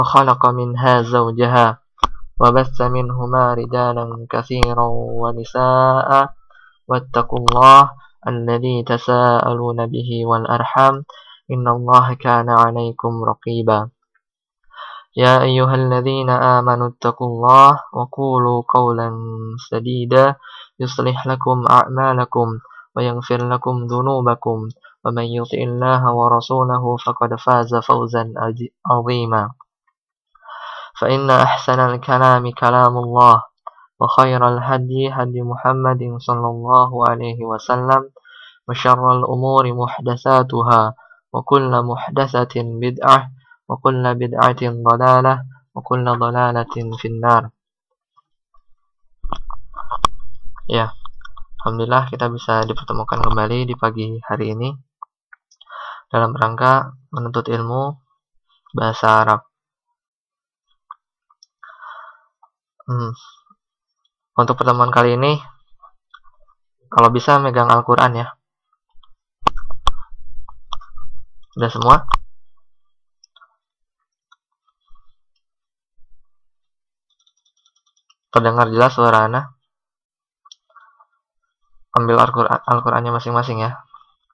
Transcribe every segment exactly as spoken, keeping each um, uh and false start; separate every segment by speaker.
Speaker 1: وخلق منها زوجها وبث منهما رجالا كثيرا ونساء واتقوا الله الذي تساءلون به والأرحام إن الله كان عليكم رقيبا يا أيها الذين آمنوا اتقوا الله وقولوا قولا سديدا يصلح لكم أعمالكم ويغفر لكم ذنوبكم ومن يطع الله ورسوله فقد فاز فوزا عظيما فإن أحسن الكلام كلام الله وخير الهدي هدي محمد صلى الله عليه وسلم وشر الأمور محدثاتها وكل محدثة بدعة وكل بدعة ضلالة وكل ضلالة في النار. Ya, alhamdulillah kita bisa dipertemukan kembali di pagi hari ini dalam rangka menuntut ilmu bahasa Arab. Hmm. Untuk pertemuan kali ini, kalau bisa megang Al-Quran ya. Udah semua? Terdengar jelas suara Ana? Ambil Al-Quran, Al-Qurannya masing-masing ya.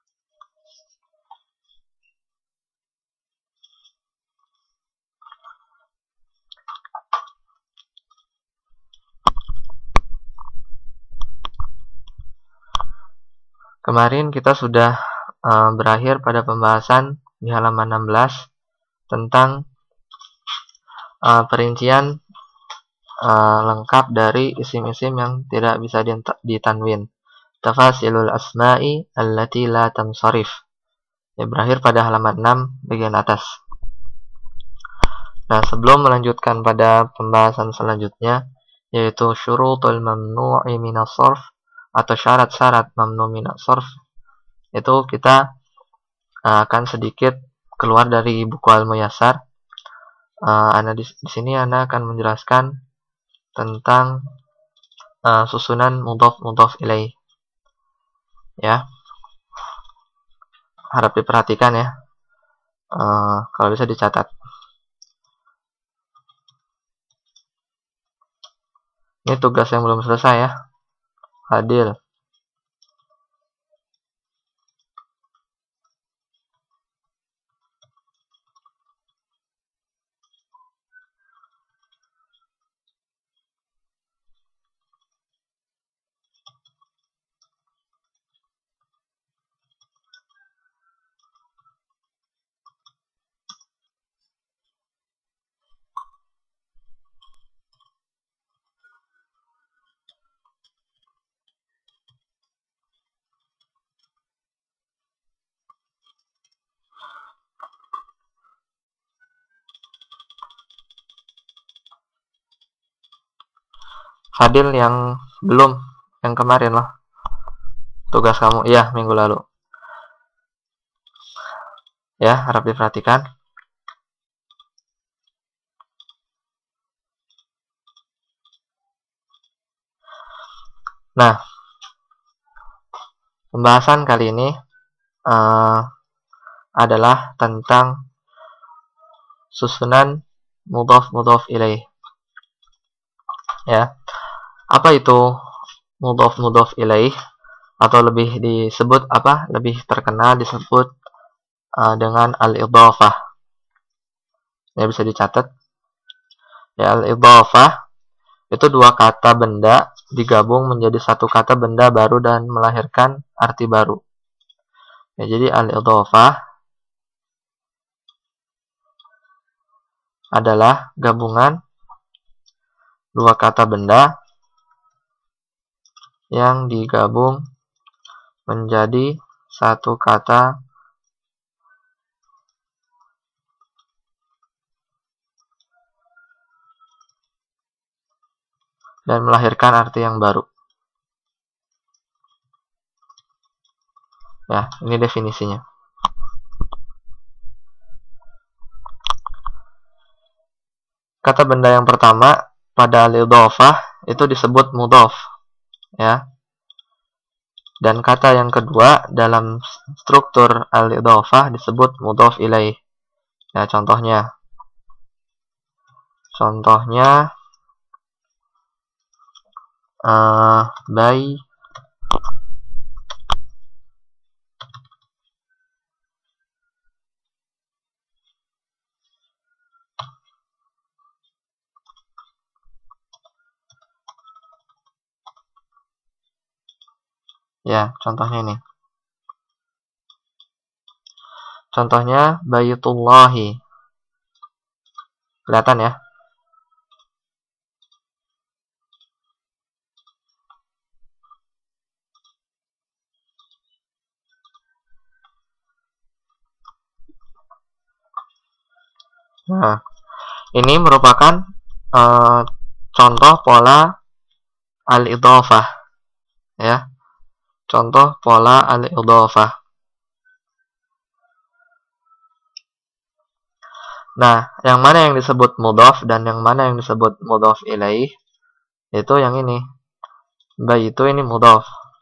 Speaker 1: Kemarin kita sudah uh, berakhir pada pembahasan di halaman enam belas tentang uh, perincian uh, lengkap dari isim-isim yang tidak bisa ditanwin. Tafasilul asma'i allati la tansarif. Ya, berakhir pada halaman enam bagian atas. Nah, sebelum melanjutkan pada pembahasan selanjutnya, yaitu syurutul mamnu'i minas sarf atau syarat-syarat mamnu minas sarf, itu kita uh, akan sedikit keluar dari buku Al-Muyassar. Uh, Ana di, di sini Ana akan menjelaskan tentang uh, susunan mudhaf mudhaf ilaih. Ya, harap diperhatikan ya. Uh, kalau bisa dicatat. Ini tugas yang belum selesai ya. Adil. Fadil yang belum, yang kemarin loh. Tugas kamu, iya minggu lalu. Ya, harap diperhatikan. Nah, pembahasan kali ini uh, adalah tentang susunan mudhaf mudhaf ilaih. Ya. Apa itu mudhaf mudhaf ilaih, atau lebih disebut apa? Lebih terkenal disebut uh, dengan al-idhafah. Ya, bisa dicatat. Ya, al-idhafah itu dua kata benda digabung menjadi satu kata benda baru dan melahirkan arti baru. Ya, jadi al-idhafah adalah gabungan dua kata benda yang digabung menjadi satu kata dan melahirkan arti yang baru. Ya, ini definisinya. Kata benda yang pertama pada al-idhafah itu disebut mudhaf, ya. Dan kata yang kedua dalam struktur al-idhafah disebut mudhaf ilaih. Ya, contohnya Contohnya uh, bayi, ya, contohnya ini. Contohnya Baytullahi. Kelihatan ya? Nah, ini merupakan uh, contoh pola al-idhofah, ya. Contoh pola al-idhofah. Nah, yang mana yang disebut mudhaf dan yang mana yang disebut mudhaf ilaih? Itu yang ini. Baitu ini mudhaf.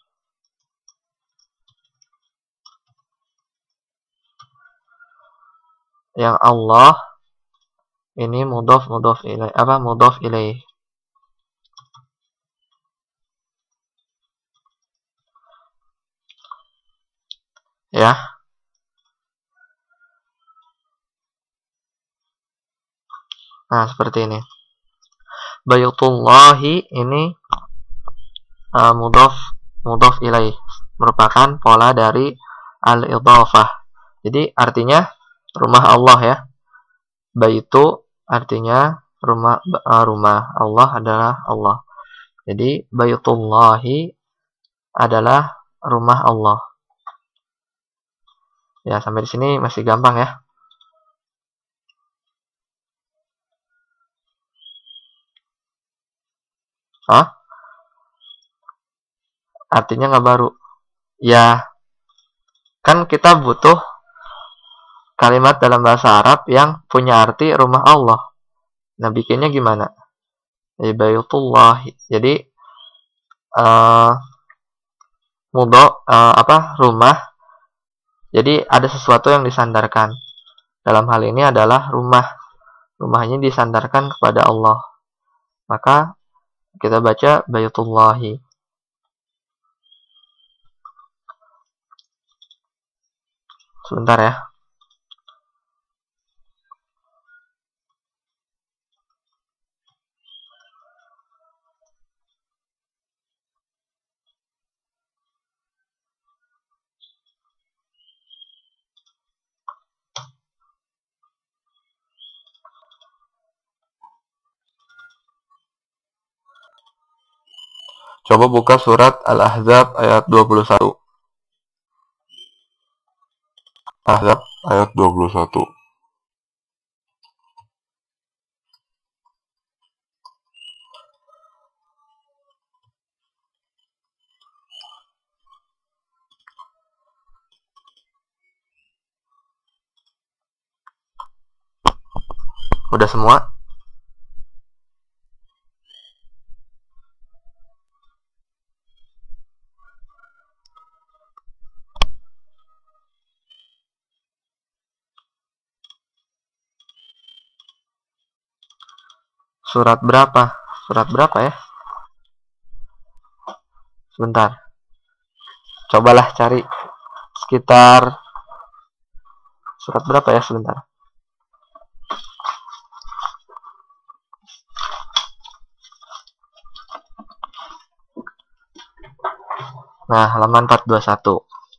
Speaker 1: Yang Allah ini mudhaf mudhaf ilaih, apa mudhaf ilaih. Ya. Nah, seperti ini. Baytullahi ini uh, mudhaf mudhaf ilaih, merupakan pola dari al-idhafah. Jadi artinya rumah Allah ya. Baitu artinya rumah uh, rumah, Allah adalah Allah. Jadi Baytullahi adalah rumah Allah. Ya, sampai di sini masih gampang ya. Hah? Artinya nggak baru. Ya, kan kita butuh kalimat dalam bahasa Arab yang punya arti rumah Allah. Nah, bikinnya gimana? Jadi Baytullahi. Jadi uh, mudho uh, apa rumah. Jadi ada sesuatu yang disandarkan. Dalam hal ini adalah rumah. Rumahnya disandarkan kepada Allah. Maka kita baca Baytullahi. Sebentar ya. Coba buka surat Al-Ahzab ayat dua puluh satu. Ahzab ayat dua puluh satu. Udah semua? Surat berapa? Surat berapa ya? Sebentar. Cobalah cari sekitar surat berapa ya, sebentar. Nah, halaman empat ratus dua puluh satu.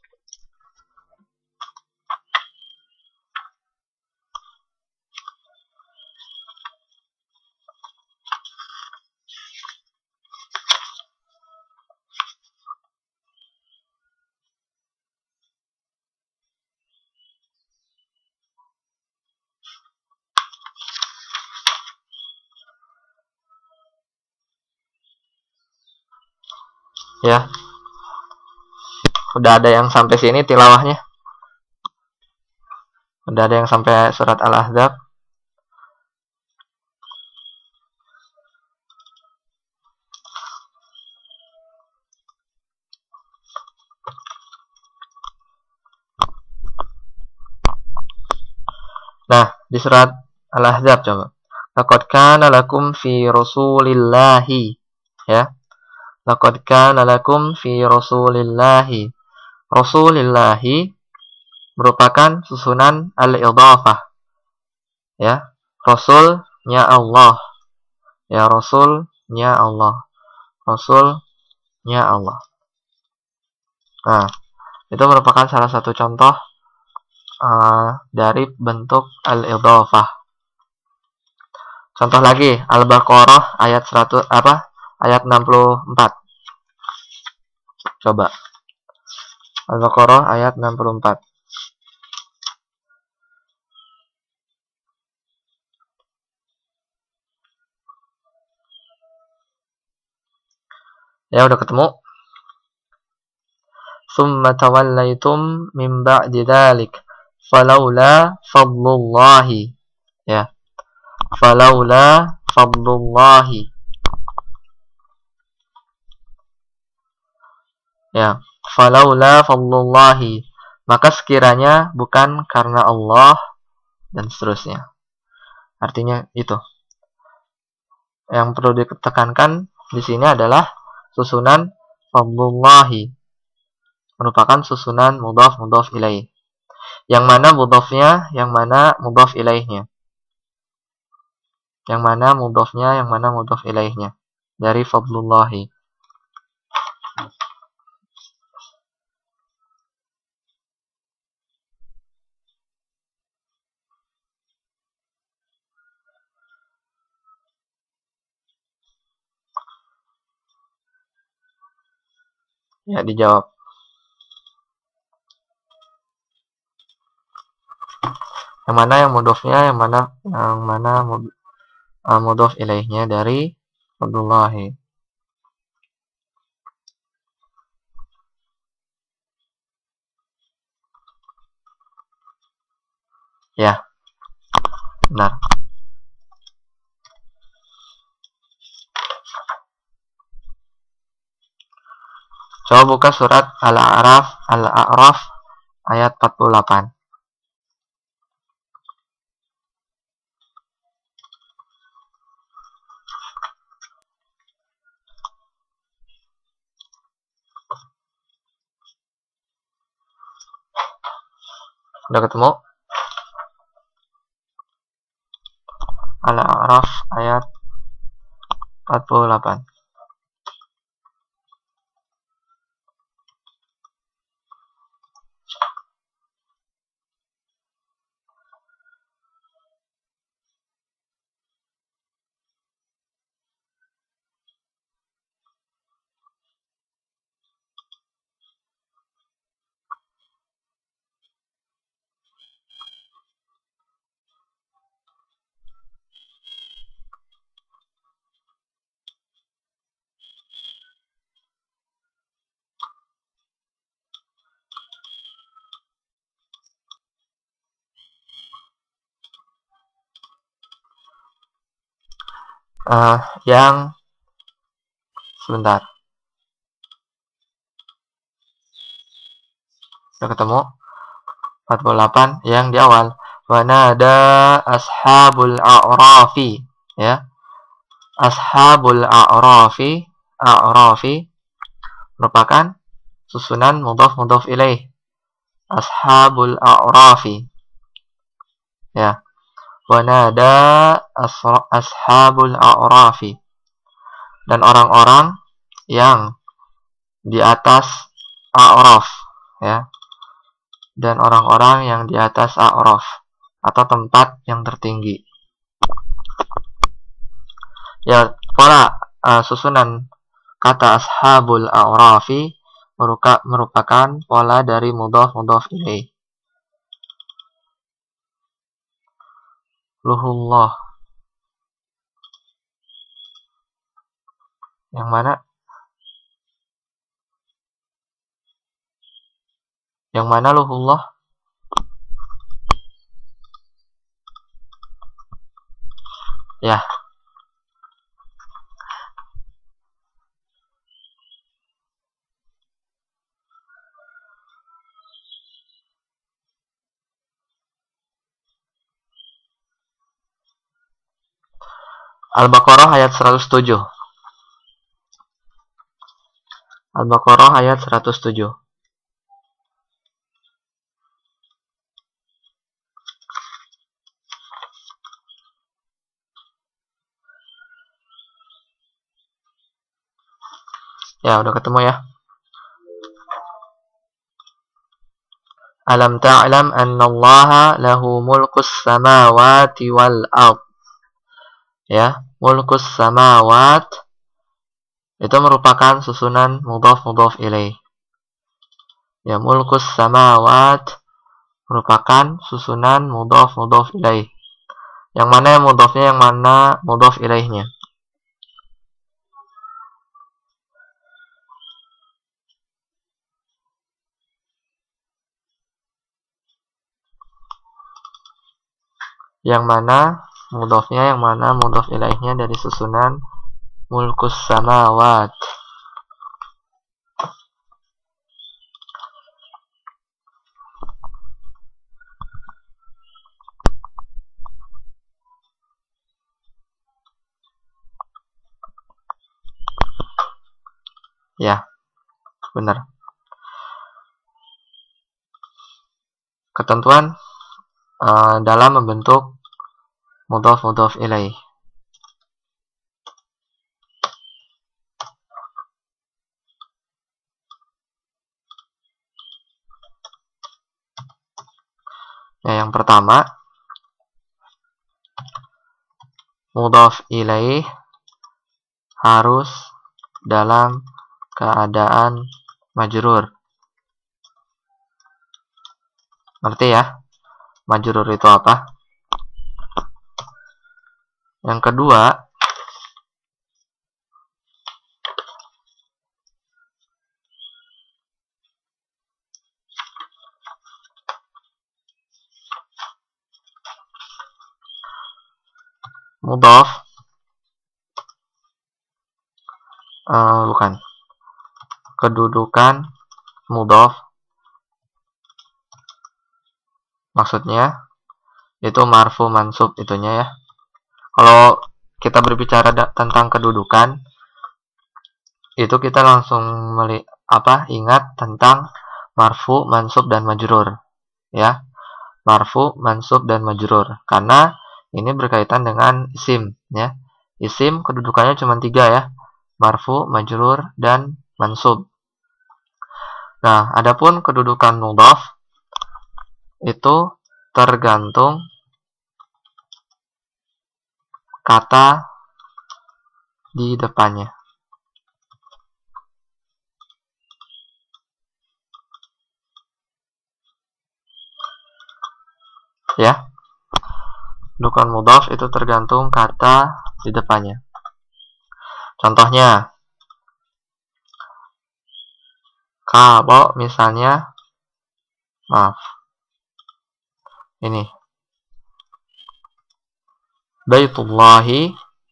Speaker 1: Ya. Udah ada yang sampai sini tilawahnya? Udah ada yang sampai surat Al-Ahzab? Nah, di surat Al-Ahzab coba. Laqad kana lakum fi rasulillahi, ya. Laqad kana lakum fi rasulillahi. Rasulillahi merupakan susunan al-idhafah, ya. Rasulnya Allah, ya, Rasulnya Allah, Rasulnya Allah. Nah, itu merupakan salah satu contoh uh, dari bentuk al-idhafah. Contoh lagi, Al-Baqarah ayat seratus apa? Ayat enam puluh empat. Coba. Al-Baqarah ayat enam puluh empat. Ya, udah ketemu? Summa tawallaitum min ba'di dzalik falaula fadlullahi, ya. Falaula fadlullahi, ya. Falaula fadlullahi, maka sekiranya bukan karena Allah, dan seterusnya. Artinya itu. Yang perlu ditekankan di sini adalah susunan fadlullahi, merupakan susunan mudhaf mudhaf ilaih. Yang mana mudhafnya, yang mana mudhaf ilaihnya. Yang mana mudhafnya, yang mana mudhaf ilaihnya dari fadlullahi. Ya, dijawab. Yang mana yang mudhafnya, yang mana yang mana uh, mudhaf ilaihnya dari fadlullahi. Ya, benar. Coba buka surat Al-A'raf, Al-A'raf ayat empat puluh delapan. Udah ketemu? Al-A'raf ayat empat puluh delapan. Uh, yang sebentar. Udah ketemu? empat puluh delapan yang di awal. Wa nada ashabul a'rafi, ya. Ashabul a'rafi, a'rafi merupakan susunan mudhaf mudhaf ilaih. Ashabul a'rafi, ya. Wa nada ashabul a'rafi, dan orang-orang yang di atas a'raf, ya. Dan orang-orang yang di atas a'raf atau tempat yang tertinggi. Ya, pola uh, susunan kata ashabul a'rafi merupakan pola dari mudhaf mudhaf ilaih. Luhullah. Yang mana? Yang mana luhullah? Ya. Al-Baqarah ayat seratus tujuh. Al-Baqarah ayat seratus tujuh. Ya, udah ketemu ya. Alam ta'lam annallaha lahu mulkus samawati wal ard. Ya, mulkus samawat itu merupakan susunan mudhaf mudhaf ilaih. Ya, mulkus samawat merupakan susunan mudhaf mudhaf ilaih. Yang mana yang mudhafnya, yang mana mudhaf ilaihnya? Yang mana mudhafnya, yang mana mudhaf ilaihnya dari susunan mulkus samawat. Ya, benar. Ketentuan uh, dalam membentuk mudhaf mudhaf ilaih. Ya, yang pertama, mudhaf ilaih harus dalam keadaan majrur. Ngerti ya? Majrur itu apa? Yang kedua, mudhaf uh, bukan kedudukan mudhaf, maksudnya itu marfu mansub itunya ya. Kalau kita berbicara tentang kedudukan, itu kita langsung meli apa ingat tentang marfu, mansub, dan majrur ya. Marfu, mansub, dan majrur, karena ini berkaitan dengan isim ya. Isim kedudukannya cuma tiga ya, marfu, majrur, dan mansub. Nah, adapun kedudukan mudhaf itu tergantung kata di depannya. Ya, kedudukan mudhaf itu tergantung kata di depannya. Contohnya, kalau misalnya, maaf, ini Baitullahi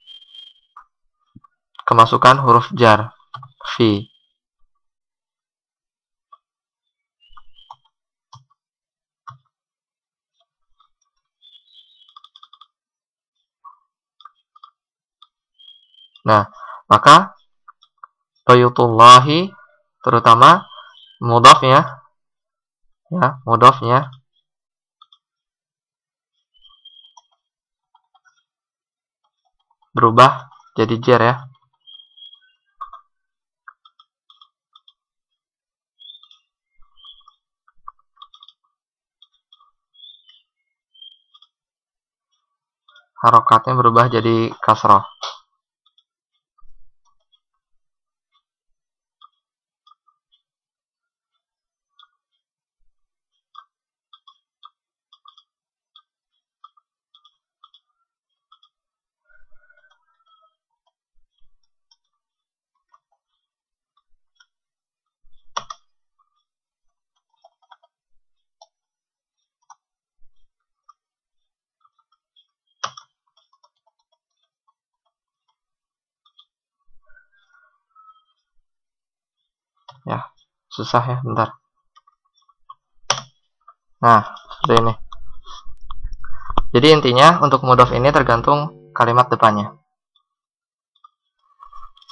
Speaker 1: kemasukan huruf jar fi. Nah, maka Baitullahi terutama mudhafnya ya, mudhafnya berubah jadi jar ya. Harokatnya berubah jadi kasroh. Ya, susah ya, bentar. Nah, seperti ini. Jadi intinya untuk mudhaf ini tergantung kalimat depannya.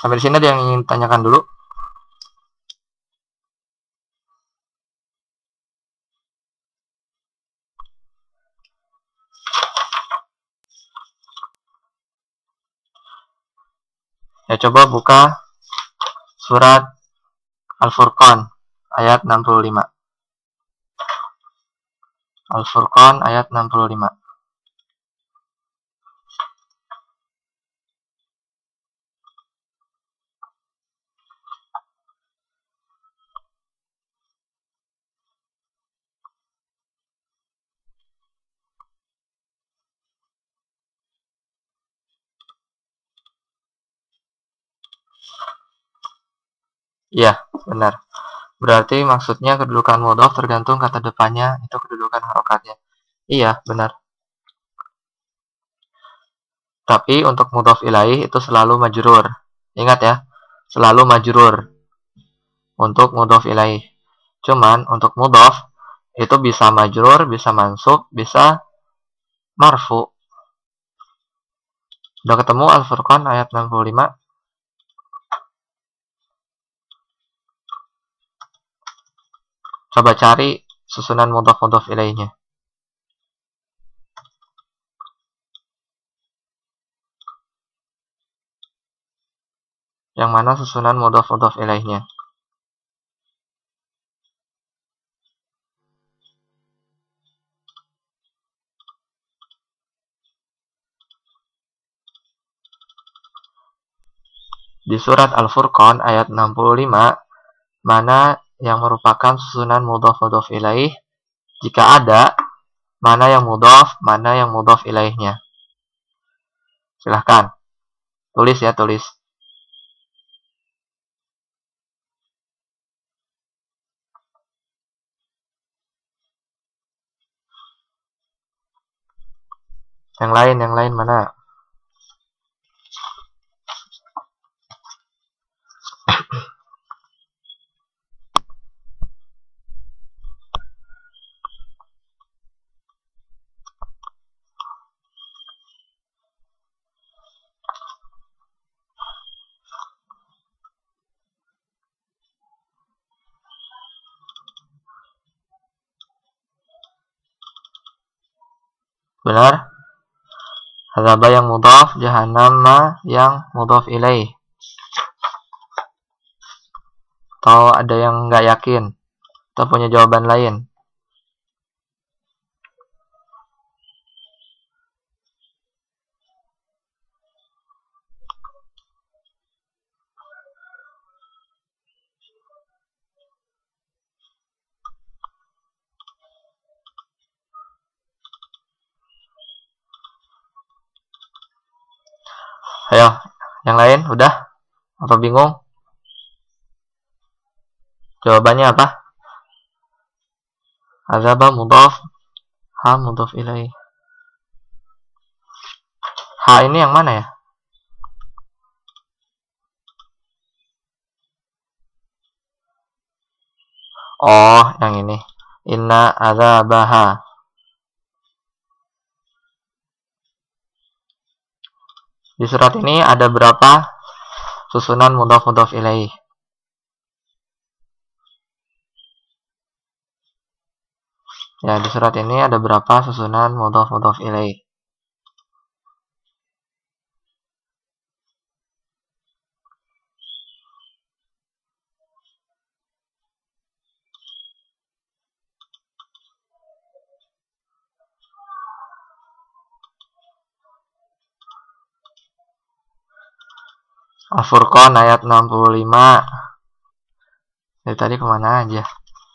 Speaker 1: Sampai di sini ada yang ingin tanyakan dulu? Ya, coba buka surat Al-Furqan ayat enam puluh lima. Al-Furqan ayat enam puluh lima. Iya, benar. Berarti maksudnya kedudukan mudhof tergantung kata depannya itu kedudukan harokatnya. Iya, benar. Tapi untuk mudhof ilaih itu selalu majrur. Ingat ya, selalu majrur untuk mudhof ilaih. Cuman untuk mudhof itu bisa majrur, bisa mansub, bisa marfu. Udah ketemu Al-Furqan ayat enam puluh lima? Coba cari susunan mudhof-mudhof ilaihnya. Yang mana susunan mudhof-mudhof ilaihnya? Di surat Al-Furqan ayat enam puluh lima, mana yang merupakan susunan mudhof-mudhof ilaih? Jika ada, mana yang mudhof, mana yang mudhof ilaihnya? Silahkan. Tulis ya, tulis. Yang lain, yang lain mana? Benar? Hadzaba yang mudhaf, jahannama yang mudhaf ilaih. Atau ada yang nggak yakin? Atau punya jawaban lain? Ayo, yang lain udah? Apa bingung? Jawabannya apa? Hadzaba mudhaf, ha mudhaf ilaih. Ha ini yang mana ya? Oh, yang ini. Inna adzabaha. Di surat ini ada berapa susunan mudhaf-mudhaf ilaih? Ya, di surat ini ada berapa susunan mudhaf-mudhaf ilaih? Al-Furqan ayat enam puluh lima. Dari tadi kemana aja?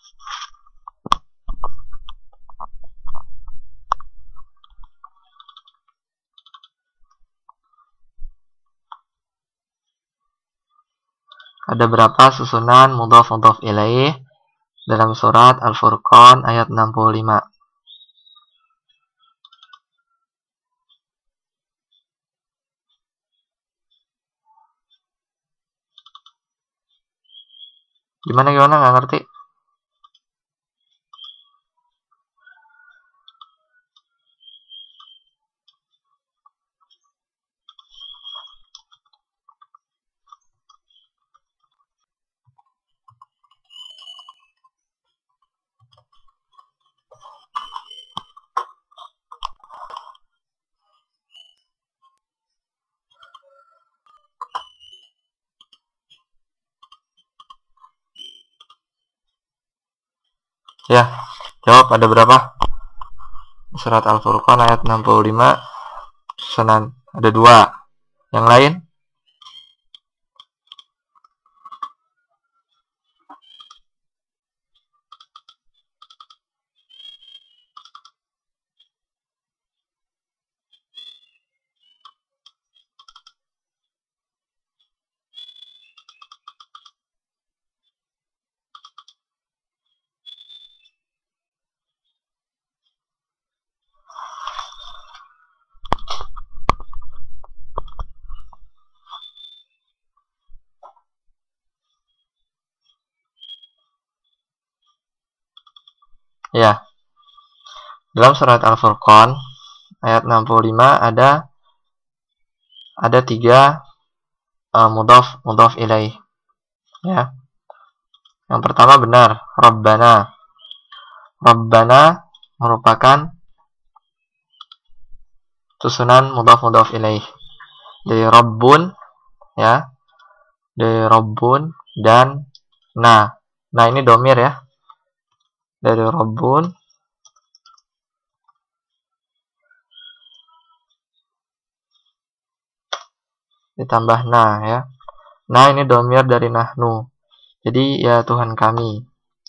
Speaker 1: Ada berapa susunan mudhaf-mudhaf ilaih dalam surat Al-Furqan ayat enam puluh lima? Gimana gimana nggak ngerti? Ya, jawab ada berapa? Surat Al-Furqan ayat enam puluh lima. Sunan ada dua. Yang lain? Ya, dalam surat Al-Furqan ayat enam puluh lima ada ada tiga uh, mudhaf mudhaf ilaih. Ya. Yang pertama benar, Rabbana. Rabbana merupakan susunan mudhaf mudhaf ilaih. Dari Rabbun, ya. Dari Rabbun dan na. Nah, ini domir ya. Dari Rabbun ditambah na, ya. Nah, ini domir dari nahnu. Jadi ya Tuhan kami.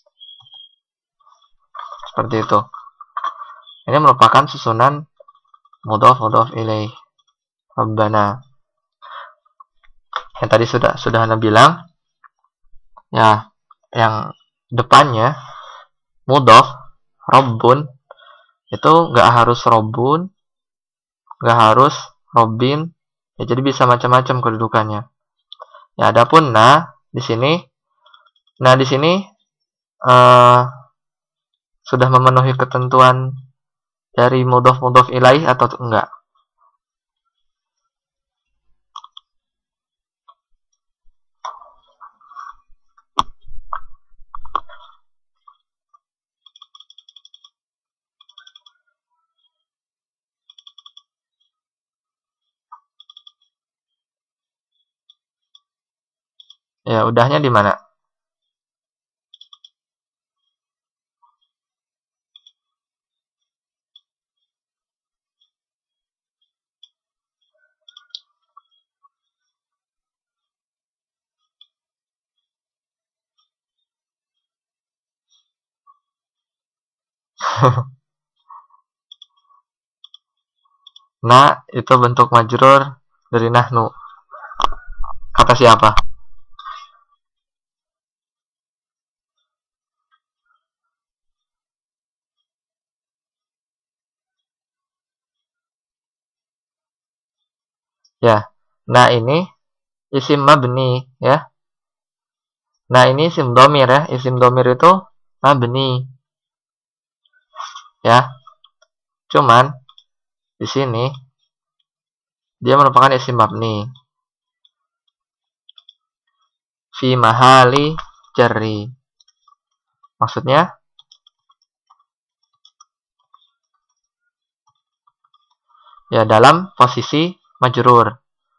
Speaker 1: Seperti itu. Ini merupakan susunan mudhaf mudhaf ilaih. Rabbana. Yang tadi sudah sudah Anda bilang, ya, yang depannya mudhaf Rabbun itu nggak harus Rabbun, nggak harus Robbin, ya, jadi bisa macam-macam kedudukannya. Ya, adapun na di sini, nah di sini uh, sudah memenuhi ketentuan dari mudhaf mudhaf ilaih atau enggak? Ya, udahnya di mana? Na itu bentuk majrur dari nahnu. Kata siapa? Ya. Nah, ini isim mabni, ya. Nah, ini isim domir, ya. Isim domir itu mabni. Ya. Cuman di sini dia merupakan isim mabni fi mahali jarri. Maksudnya ya dalam posisi majrur.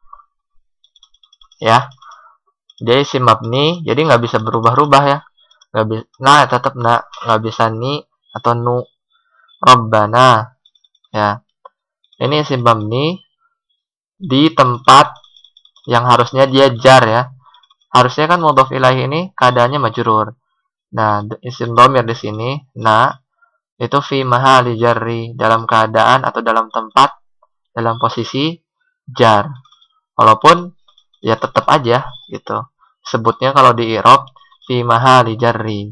Speaker 1: Ya. Dia isim mabni, jadi nggak bisa berubah-ubah, ya. Nggak bisa, nah tetap nah, nggak bisa ni atau nu. Rabbana, ya. Ini isim mabni di tempat yang harusnya dia jar, ya. Harusnya kan mudhaf ilaih ini keadaannya majrur. Nah, isim dhamir di sini, nah, itu fi mahali jarri, dalam keadaan atau dalam tempat, dalam posisi jar. Walaupun ya tetap aja gitu. Sebutnya kalau di i'rab fi mahali jarri.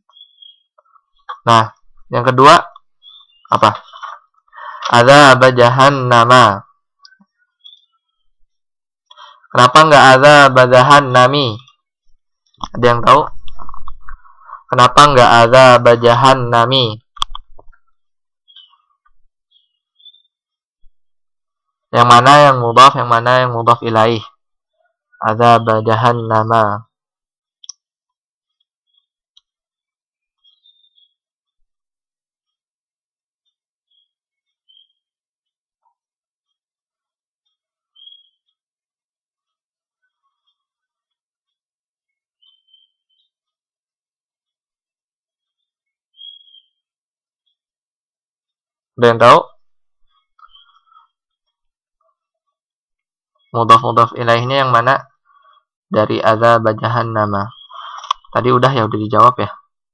Speaker 1: Nah, yang kedua apa? Adzab jahannama. Kenapa nggak adzab jahannami? Ada yang tahu? Kenapa nggak adzab jahannami? Yang mana yang mudhaf, yang mana yang mudhaf ilaih? Adzab jahannama. Ada yang tahu? Mudhaf-mudhaf ilaihnya yang mana? Dari azab jahannama. Tadi udah ya, udah dijawab ya.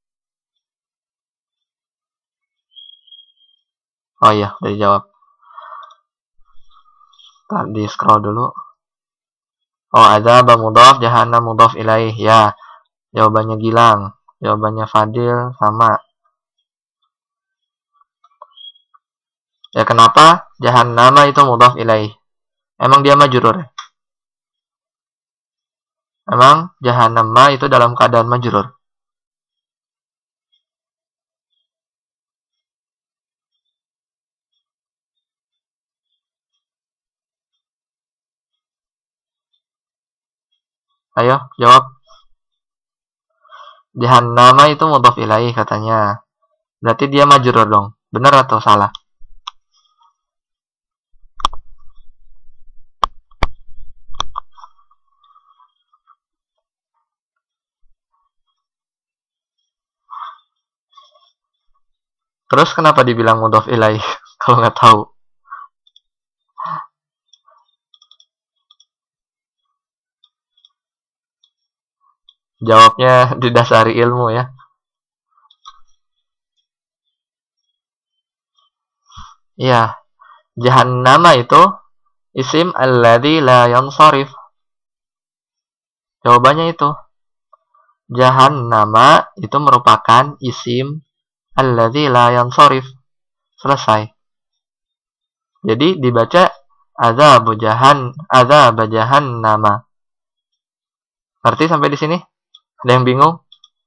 Speaker 1: Oh iya, udah dijawab. Tadi scroll dulu. Oh, azab mudhaf, jahannam mudhaf ilaih. Ya, jawabannya Gilang. Jawabannya Fadil sama. Ya, kenapa jahannama itu mudhaf ilaih? Emang dia majrur? Emang jahannama itu dalam keadaan majrur? Ayo, jawab. Jahannama itu mudhaf ilaih katanya. Berarti dia majrur dong. Benar atau salah? Terus kenapa dibilang mudhaf ilaih kalau nggak tahu? Jawabnya didasari ilmu ya. Iya, jahannama itu isim alladzi la yansharif. Jawabannya itu. Jahannama itu merupakan isim alladzi la yansharif. Selesai. Jadi dibaca azab jahan azab jahannama. Ngerti sampai di sini? Ada yang bingung?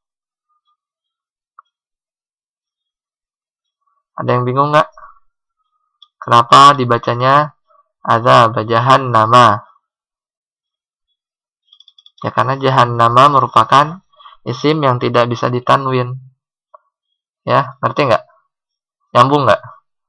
Speaker 1: Ada yang bingung nggak? Kenapa dibacanya azab jahannama? Ya karena jahannama merupakan isim yang tidak bisa ditanwin. Ya, ngerti nggak? Nyambung nggak?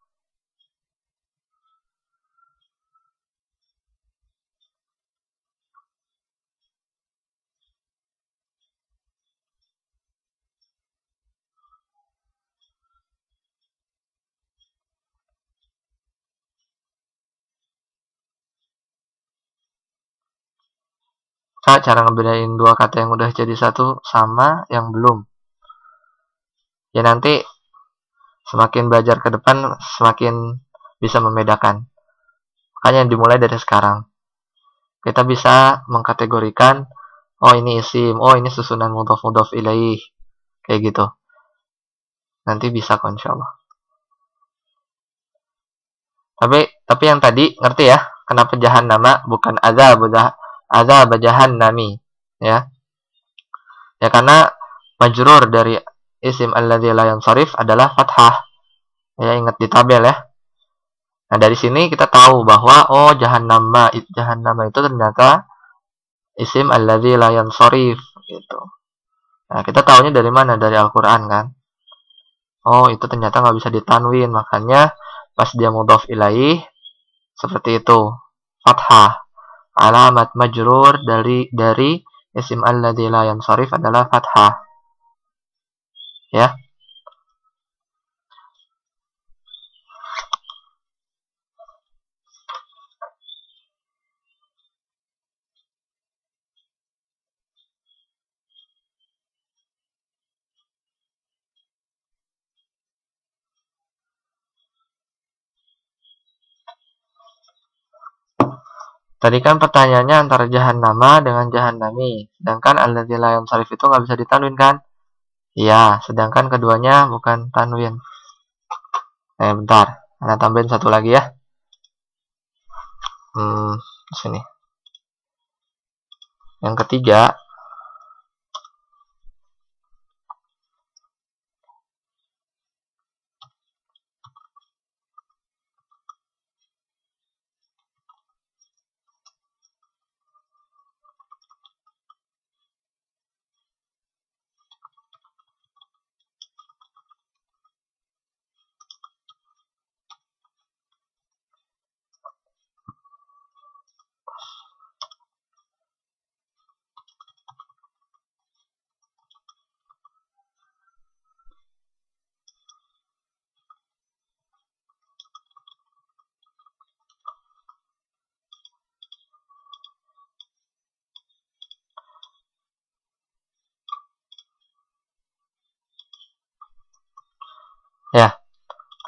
Speaker 1: Kak, cara ngebedain dua kata yang udah jadi satu sama yang belum. Ya nanti semakin belajar ke depan semakin bisa membedakan. Makanya dimulai dari sekarang. Kita bisa mengkategorikan, oh ini isim, oh ini susunan mudhof mudhof ilaih, kayak gitu. Nanti bisa kok insyaallah. Tapi tapi yang tadi ngerti ya, kenapa jahannama bukan azab azab jahannami, ya. Ya karena majrur dari isim alladzi la yansharif adalah fathah. Ya ingat di tabel ya. Nah, dari sini kita tahu bahwa oh jahannama jahannama itu ternyata isim alladzi la yansharif gitu. Nah, kita tahunya dari mana? Dari Al-Qur'an kan. Oh, itu ternyata nggak bisa ditanwin, makanya pas dia mudhaf ilaih seperti itu. Fathah. Alamat majrur dari dari isim alladzi la yansharif adalah fathah. Ya. Tadi kan pertanyaannya antara jahannama dengan jahannami. Sedangkan alladzi la yansharif itu nggak bisa ditanwin kan? Iya, sedangkan keduanya bukan tanwin. Eh, bentar. Ana tambahin satu lagi ya. Hmm, sini. Yang ketiga,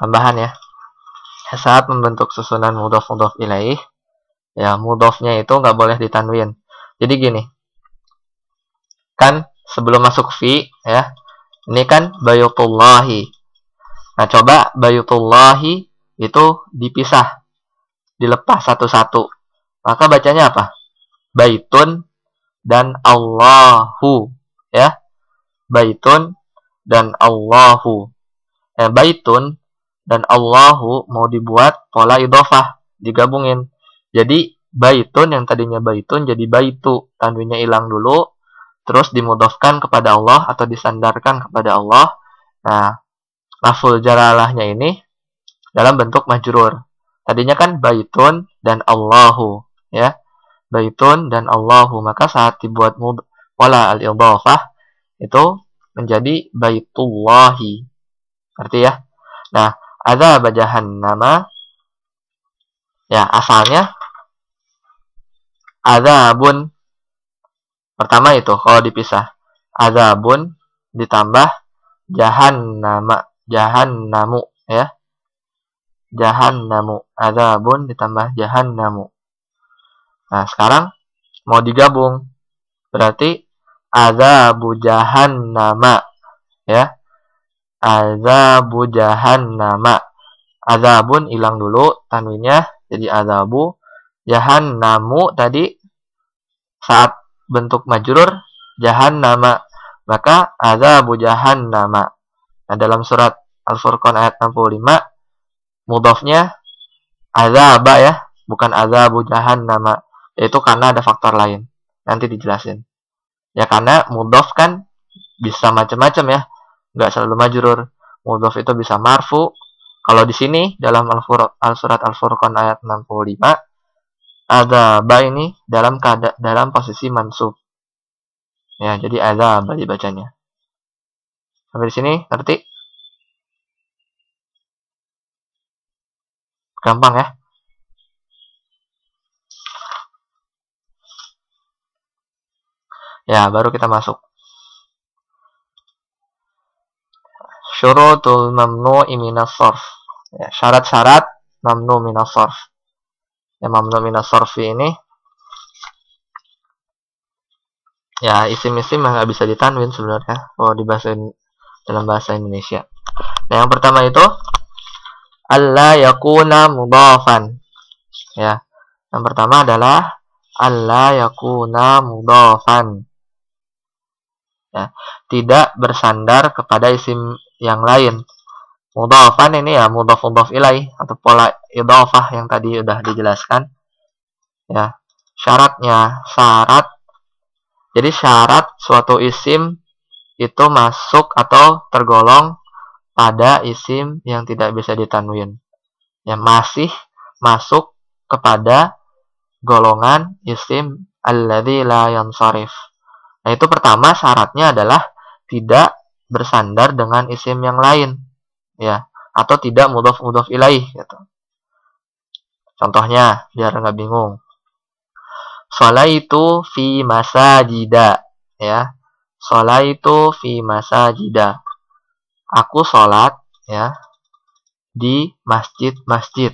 Speaker 1: tambahan ya. Saat membentuk susunan mudhof mudhof ilaih, ya mudhofnya itu nggak boleh ditanwin. Jadi gini, kan sebelum masuk fi ya, ini kan bayutullahi. Nah coba bayutullahi itu dipisah, dilepas satu-satu. Maka bacanya apa? Baitun dan Allahu ya. Baitun dan Allahu. Eh, baitun dan Allahu mau dibuat pola idhofah, digabungin. Jadi baitun yang tadinya baitun jadi baitu, tanwinnya hilang dulu, terus dimudhofkan kepada Allah atau disandarkan kepada Allah. Nah, lafzul jalalahnya ini dalam bentuk majrur. Tadinya kan baitun dan Allahu ya. Baitun dan Allahu, maka saat dibuat pola al-idhofah itu menjadi baitullahi. Arti ya. Nah, adzab jahannama ya asalnya adzabun. Pertama itu kalau dipisah, adzabun ditambah jahannama, jahannamu ya. Jahannamu, adzabun ditambah jahannamu. Nah, sekarang mau digabung. Berarti adzabu jahannama ya. Adzabu jahannama. Adzabun hilang dulu tanwinnya jadi adzabu. Jahannamu tadi saat bentuk majrur jahannama, maka adzabu jahannama. Nah, dalam surat Al-Furqan ayat enam puluh lima mudhofnya adzaba ya, bukan adzabu jahannama. Itu karena ada faktor lain. Nanti dijelasin. Ya karena mudhof kan bisa macam-macam ya. Nggak selalu majrur. Mudhof itu bisa marfu. Kalau di sini dalam Al-Surat Al-Furqan ayat enam puluh lima, adzaba ini dalam keadaan dalam posisi mansub. Ya, jadi adzaba dibacanya. Sampai di sini ngerti? Gampang ya? Ya, baru kita masuk. Syurutul mamnu'i minas sarf. Ya, syarat-syarat mamnu' minas sarf. Ya, mamnu' minas sarfi ini ya isim-isim yang nggak bisa ditanwin sebenarnya kalau di bahasa dalam bahasa Indonesia. Nah, yang pertama itu alla yakuna mudhafan. Ya. Yang pertama adalah alla yakuna mudhafan. Ya, tidak bersandar kepada isim yang lain. Mudhafan ini ya mudhaf mudhaf ilaih atau pola idhofah yang tadi udah dijelaskan. Ya, syaratnya syarat. Jadi syarat suatu isim itu masuk atau tergolong pada isim yang tidak bisa ditanwin. Ya, masih masuk kepada golongan isim alladzi la yansharif. Nah, itu pertama syaratnya adalah tidak bersandar dengan isim yang lain. Ya, atau tidak mudhaf mudhaf ilaih gitu. Contohnya biar nggak bingung. Sholaitu fi masajida ya. Sholaitu fi masajida. Aku sholat ya di masjid-masjid.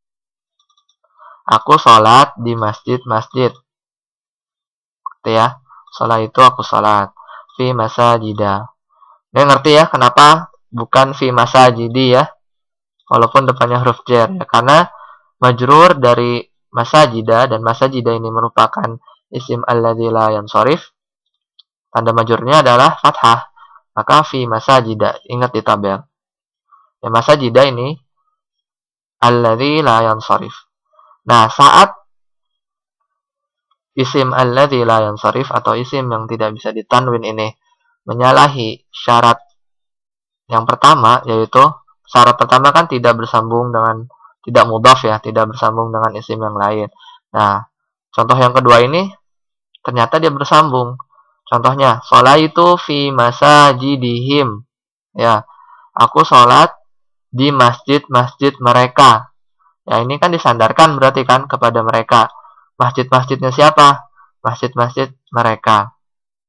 Speaker 1: Aku sholat di masjid-masjid. Gitu ya. Sholat itu aku sholat. Fi masajida. Nggak ngerti ya kenapa bukan fi masajidi ya. Walaupun depannya huruf jar ya. Karena majrur dari masajida dan masajida ini merupakan isim alladzi la yansharif. Tanda majrurnya adalah fathah. Maka fi masajida. Ingat di tabel. Ya, masajida ini alladzi la yansharif. Nah, saat isim alladzi la yansharif atau isim yang tidak bisa ditanwin ini menyalahi syarat yang pertama, yaitu syarat pertama kan tidak bersambung dengan tidak mudhaf ya, tidak bersambung dengan isim yang lain. Nah, contoh yang kedua ini ternyata dia bersambung. Contohnya, sholaitu fi masajidihim. Ya, aku sholat di masjid-masjid mereka. Ya, ini kan disandarkan berarti kan kepada mereka. Masjid-masjidnya siapa? Masjid-masjid mereka.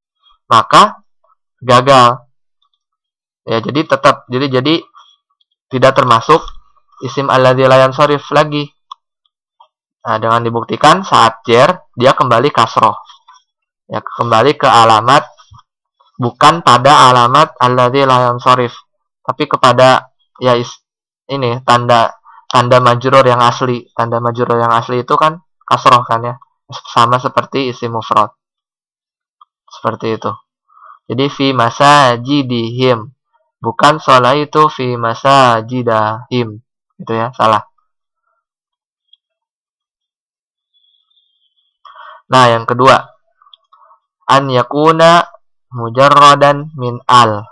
Speaker 1: Maka gagal. Ya, jadi tetap jadi jadi tidak termasuk isim alladzi la yansharif lagi. Nah, dengan dibuktikan saat jer dia kembali kasroh. Ya, kembali ke alamat, bukan pada alamat alladzi la yansharif, tapi kepada ya is, ini tanda tanda majrur yang asli. Tanda majrur yang asli itu kan kasroh kan ya. Sama seperti isim mufrad. Seperti itu. Jadi fi masajidihim, bukan sholaitu fi masajidahim. Itu ya, salah. Nah, yang kedua, an yakuna mujarradan min al.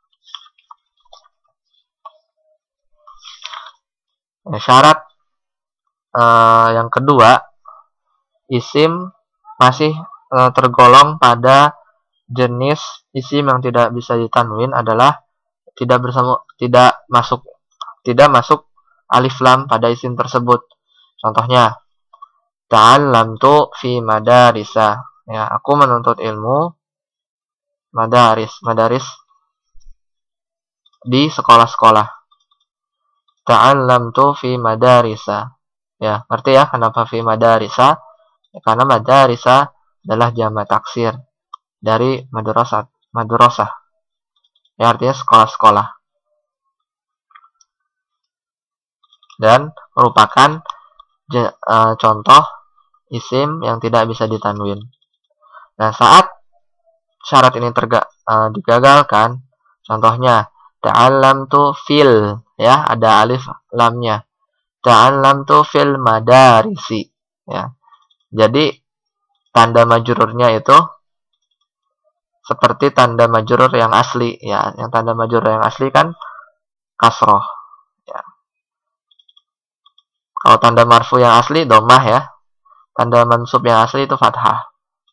Speaker 1: Nah, syarat uh, yang kedua, isim masih uh, tergolong pada jenis isim yang tidak bisa ditanwin adalah tidak bersama tidak masuk tidak masuk alif lam pada isim tersebut. Contohnya, ta'allamtu fi madarisa. Ya, aku menuntut ilmu madaris, madaris di sekolah-sekolah. Ta'allamtu fi madarisa. Ya, ngerti ya kenapa fi madarisa? Ya, karena madarisa adalah jamak taksir dari madrasah, madrasah. Ya, artinya sekolah-sekolah. Dan merupakan je, uh, contoh isim yang tidak bisa ditanwin. Nah, saat syarat ini terga, uh, digagalkan, contohnya ta'allamtu fil, ya, ada alif lamnya. Ta'allamtu fil madarisi, ya. Jadi tanda majrurnya itu seperti tanda majrur yang asli, ya. Yang tanda majrur yang asli kan kasroh, ya. Kalau tanda marfu yang asli domah, ya. Tanda mansub yang asli itu fathah.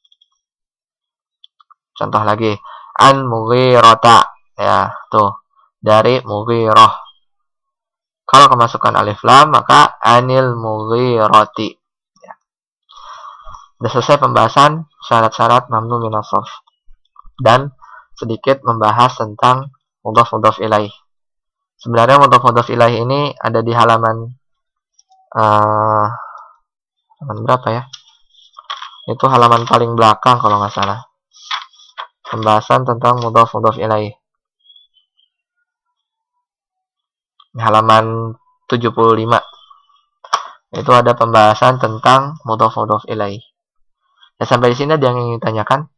Speaker 1: Contoh lagi, an mughirata, ya, tuh, dari mughirah. Kalau kemasukan alif lam, maka anil mughirati. Ya. Sudah selesai pembahasan syarat-syarat mamnu minas sarf. Dan sedikit membahas tentang mudhaf mudhaf ilaih. Sebenarnya mudhaf mudhaf ilaih ini ada di halaman uh, halaman berapa ya? Itu halaman paling belakang kalau nggak salah. Pembahasan tentang mudhaf mudhaf ilaih. Halaman tujuh puluh lima. Itu ada pembahasan tentang mudhaf mudhaf ilaih. Ya, sampai di sini ada yang ingin ditanyakan?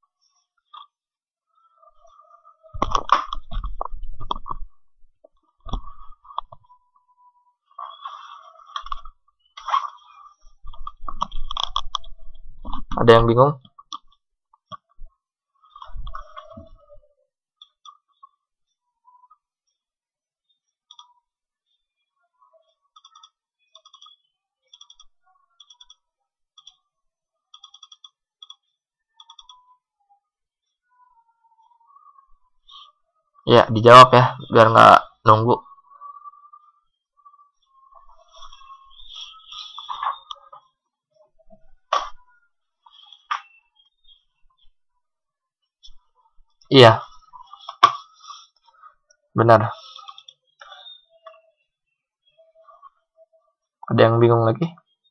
Speaker 1: Ada yang bingung? Ya, dijawab ya, biar nggak nunggu. Iya, benar. Ada yang bingung lagi?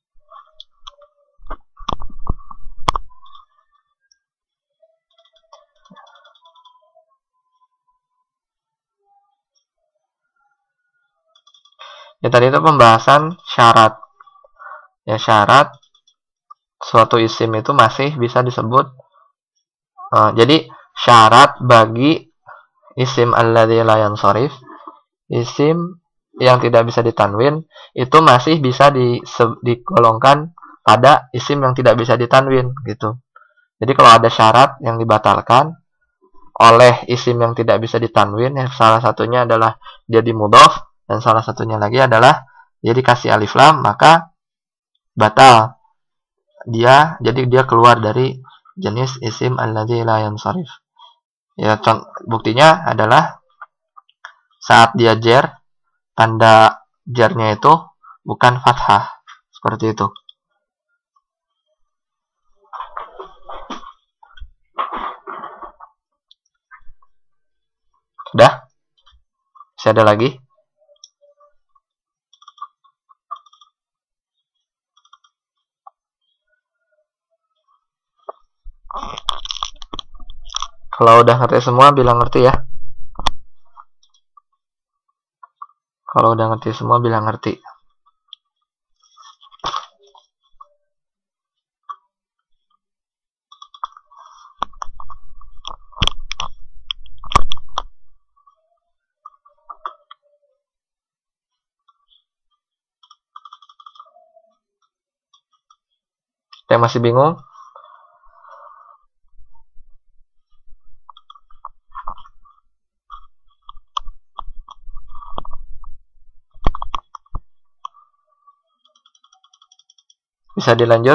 Speaker 1: Ya, tadi itu pembahasan syarat. Ya, syarat suatu isim itu masih bisa disebut. Uh, jadi, syarat bagi isim alladzi la yansharif, isim yang tidak bisa ditanwin, itu masih bisa di, se, digolongkan pada isim yang tidak bisa ditanwin, gitu. Jadi, kalau ada syarat yang dibatalkan oleh isim yang tidak bisa ditanwin, yang salah satunya adalah dia dimudhaf, dan salah satunya lagi adalah dia dikasih alif lam, maka batal dia, jadi dia keluar dari jenis isim alladzi la yansharif. Ya, buktinya adalah saat dia jer, tanda jernya itu bukan fathah, seperti itu. Sudah? Masih ada lagi? Kalau udah ngerti semua bilang ngerti ya. Kalau udah ngerti semua bilang ngerti. Yang masih bingung? Bisa dilanjut?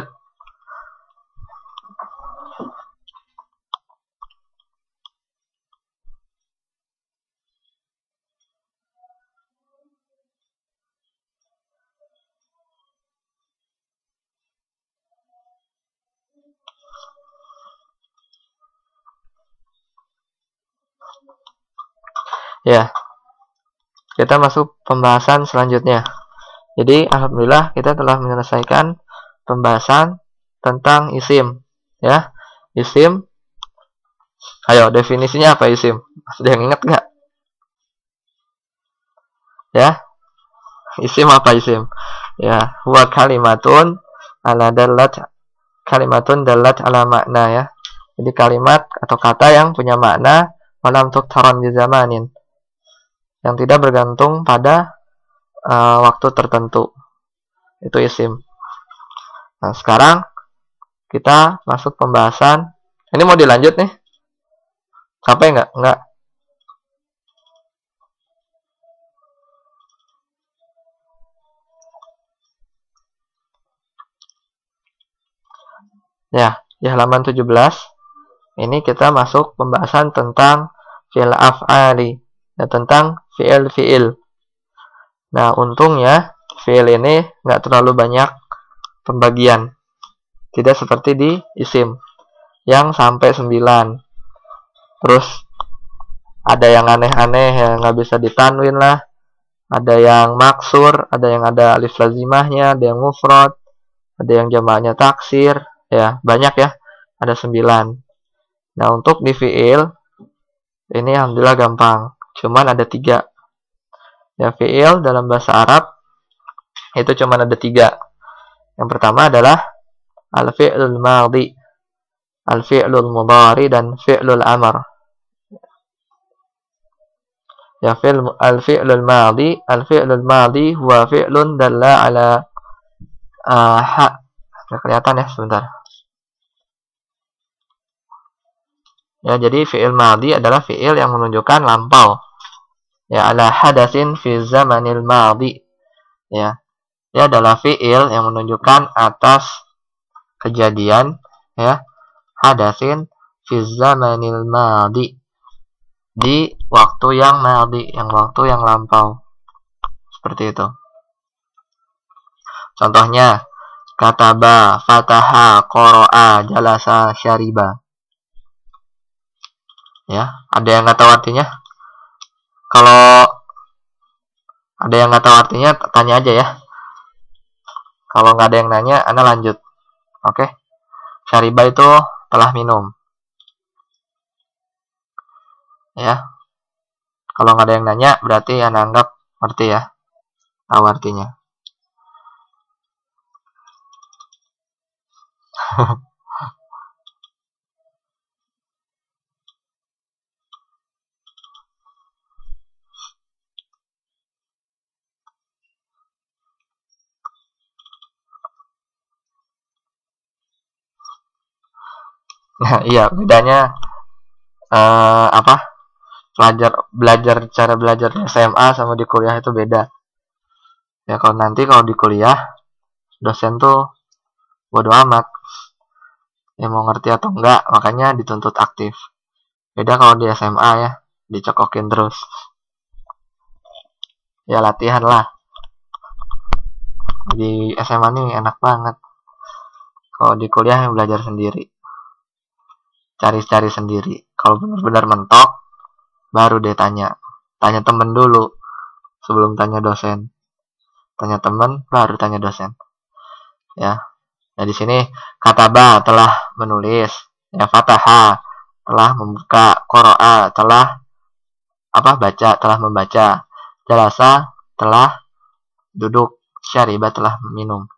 Speaker 1: Ya, kita masuk pembahasan selanjutnya. Jadi, alhamdulillah kita telah menyelesaikan pembahasan tentang isim. Ya, isim. Ayo, definisinya apa isim? Sudah yang ingat nggak? Ya, isim apa isim? Ya, huwa kalimatun ala dallat kalimatun dallat ala makna ya. Jadi kalimat atau kata yang punya makna malam tuktaran di zamanin, yang tidak bergantung pada uh, waktu tertentu. Itu isim. Nah, sekarang kita masuk pembahasan. Ini mau dilanjut nih? Capek nggak? Nggak. Ya, di halaman tujuh belas ini kita masuk pembahasan tentang fi'il af'ali, ya, tentang fi'il fi'il. Nah, untungnya fi'il ini nggak terlalu banyak pembagian. Tidak seperti di isim yang sampai sembilan. Terus ada yang aneh-aneh yang nggak bisa ditanwin lah. Ada yang maksur, ada yang ada alif lazimahnya, ada yang mufrad, ada yang jamaknya taksir, ya banyak ya, ada sembilan. Nah, untuk di fi'il ini alhamdulillah gampang, cuman ada tiga. Ya, fi'il dalam bahasa Arab itu cuman ada tiga. Yang pertama adalah al-fi'lul madhi, al-fi'lul mudhari, dan fi'lul amr. Ya, fi'l al-fi'lul madhi, al-fi'lul madhi huwa fi'lun dalla ala uh, ha. Nggak kelihatan ya, sebentar. Ya, jadi fi'il madhi adalah fi'il yang menunjukkan lampau. Ya, ala hadasin fi zamanil madhi. Ya, dia adalah fi'il yang menunjukkan atas kejadian, ya, hadasin fi zamanil madhi, di waktu yang madhi, yang waktu yang lampau. Seperti itu. Contohnya, kataba, fataha, qara'a, jalasa, syariba. Ya, ada yang nggak tahu artinya? Kalau ada yang nggak tahu artinya, tanya aja ya. Kalau nggak ada yang nanya, Anda lanjut. Oke? Syariba itu telah minum. Ya. Kalau nggak ada yang nanya, berarti Anda anggap ngerti ya. Tahu artinya. Nah, iya, bedanya uh, apa? Belajar belajar cara belajar di S M A sama di kuliah itu beda. Ya, kalau nanti kalau di kuliah dosen tuh bodo amat. Ya mau ngerti atau enggak, makanya dituntut aktif. Beda kalau di S M A ya, dicokokin terus. Ya latihan lah. Di S M A nih enak banget. Kalau di kuliah yang belajar sendiri. Cari-cari sendiri. Kalau benar-benar mentok, baru deh tanya. Tanya temen dulu sebelum tanya dosen. Tanya temen, baru tanya dosen. Ya. Nah, di sini kataba telah menulis. Ya, fataha telah membuka, qara'a telah apa baca, telah membaca, jalasa telah duduk, syariba telah minum.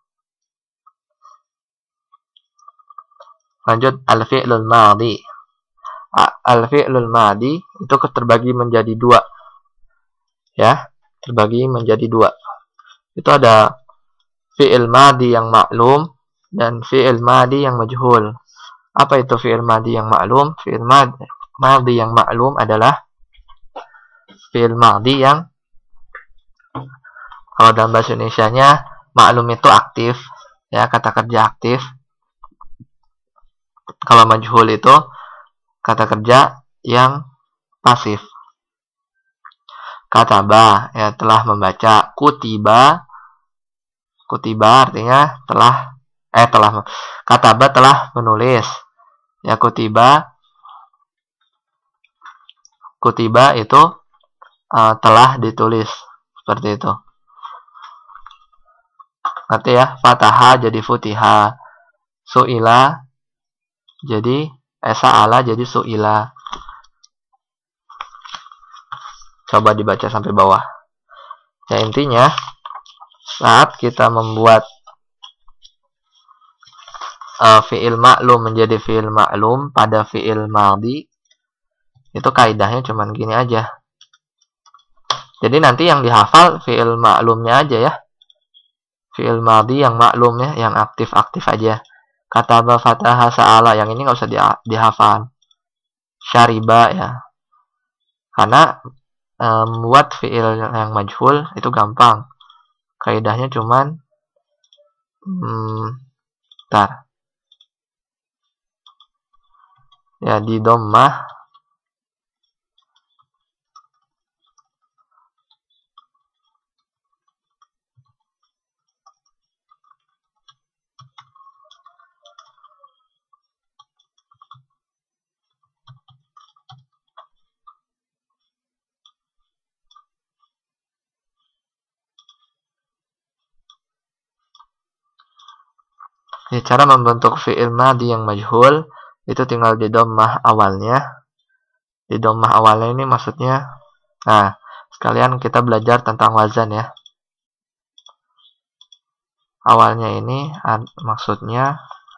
Speaker 1: Lanjut al-fi'lul madhi. Al-fi'lul madhi itu terbagi menjadi dua. Ya, terbagi menjadi dua. Itu ada fi'il madhi yang maklum dan fi'il madhi yang majhul. Apa itu fi'il madhi yang maklum? Fi'il madhi yang maklum adalah fi'il madhi yang, kalau dalam bahasa Indonesianya maklum itu aktif, ya, kata kerja aktif. Kalau majhul itu kata kerja yang pasif. Kataba, ya, telah membaca. Kutiba, kutiba artinya telah, eh telah, kataba telah menulis. Ya, kutiba, kutiba itu uh, telah ditulis, seperti itu. Nanti ya, fataha jadi futiha, su'ila jadi eh, sa'ala jadi su'ila. Coba dibaca sampai bawah. Ya, intinya saat kita membuat uh, fi'il maklum menjadi fi'il maklum pada fi'il madhi, itu kaidahnya cuman gini aja. Jadi nanti yang dihafal fi'il maklumnya aja ya. Fi'il madhi yang maklumnya, yang aktif-aktif aja. Kataba, fataha, sa'ala, yang ini nggak usah dihafal. Syariba, ya. Karena membuat um, fi'il yang majhul itu gampang. Kaidahnya cuman hmm, tar. Ya, di dhammah ya, cara membentuk fi'il madhi yang majhul itu tinggal di dhammah awalnya. Di dhammah awalnya ini maksudnya, nah, sekalian kita belajar tentang wazan ya. Awalnya ini maksudnya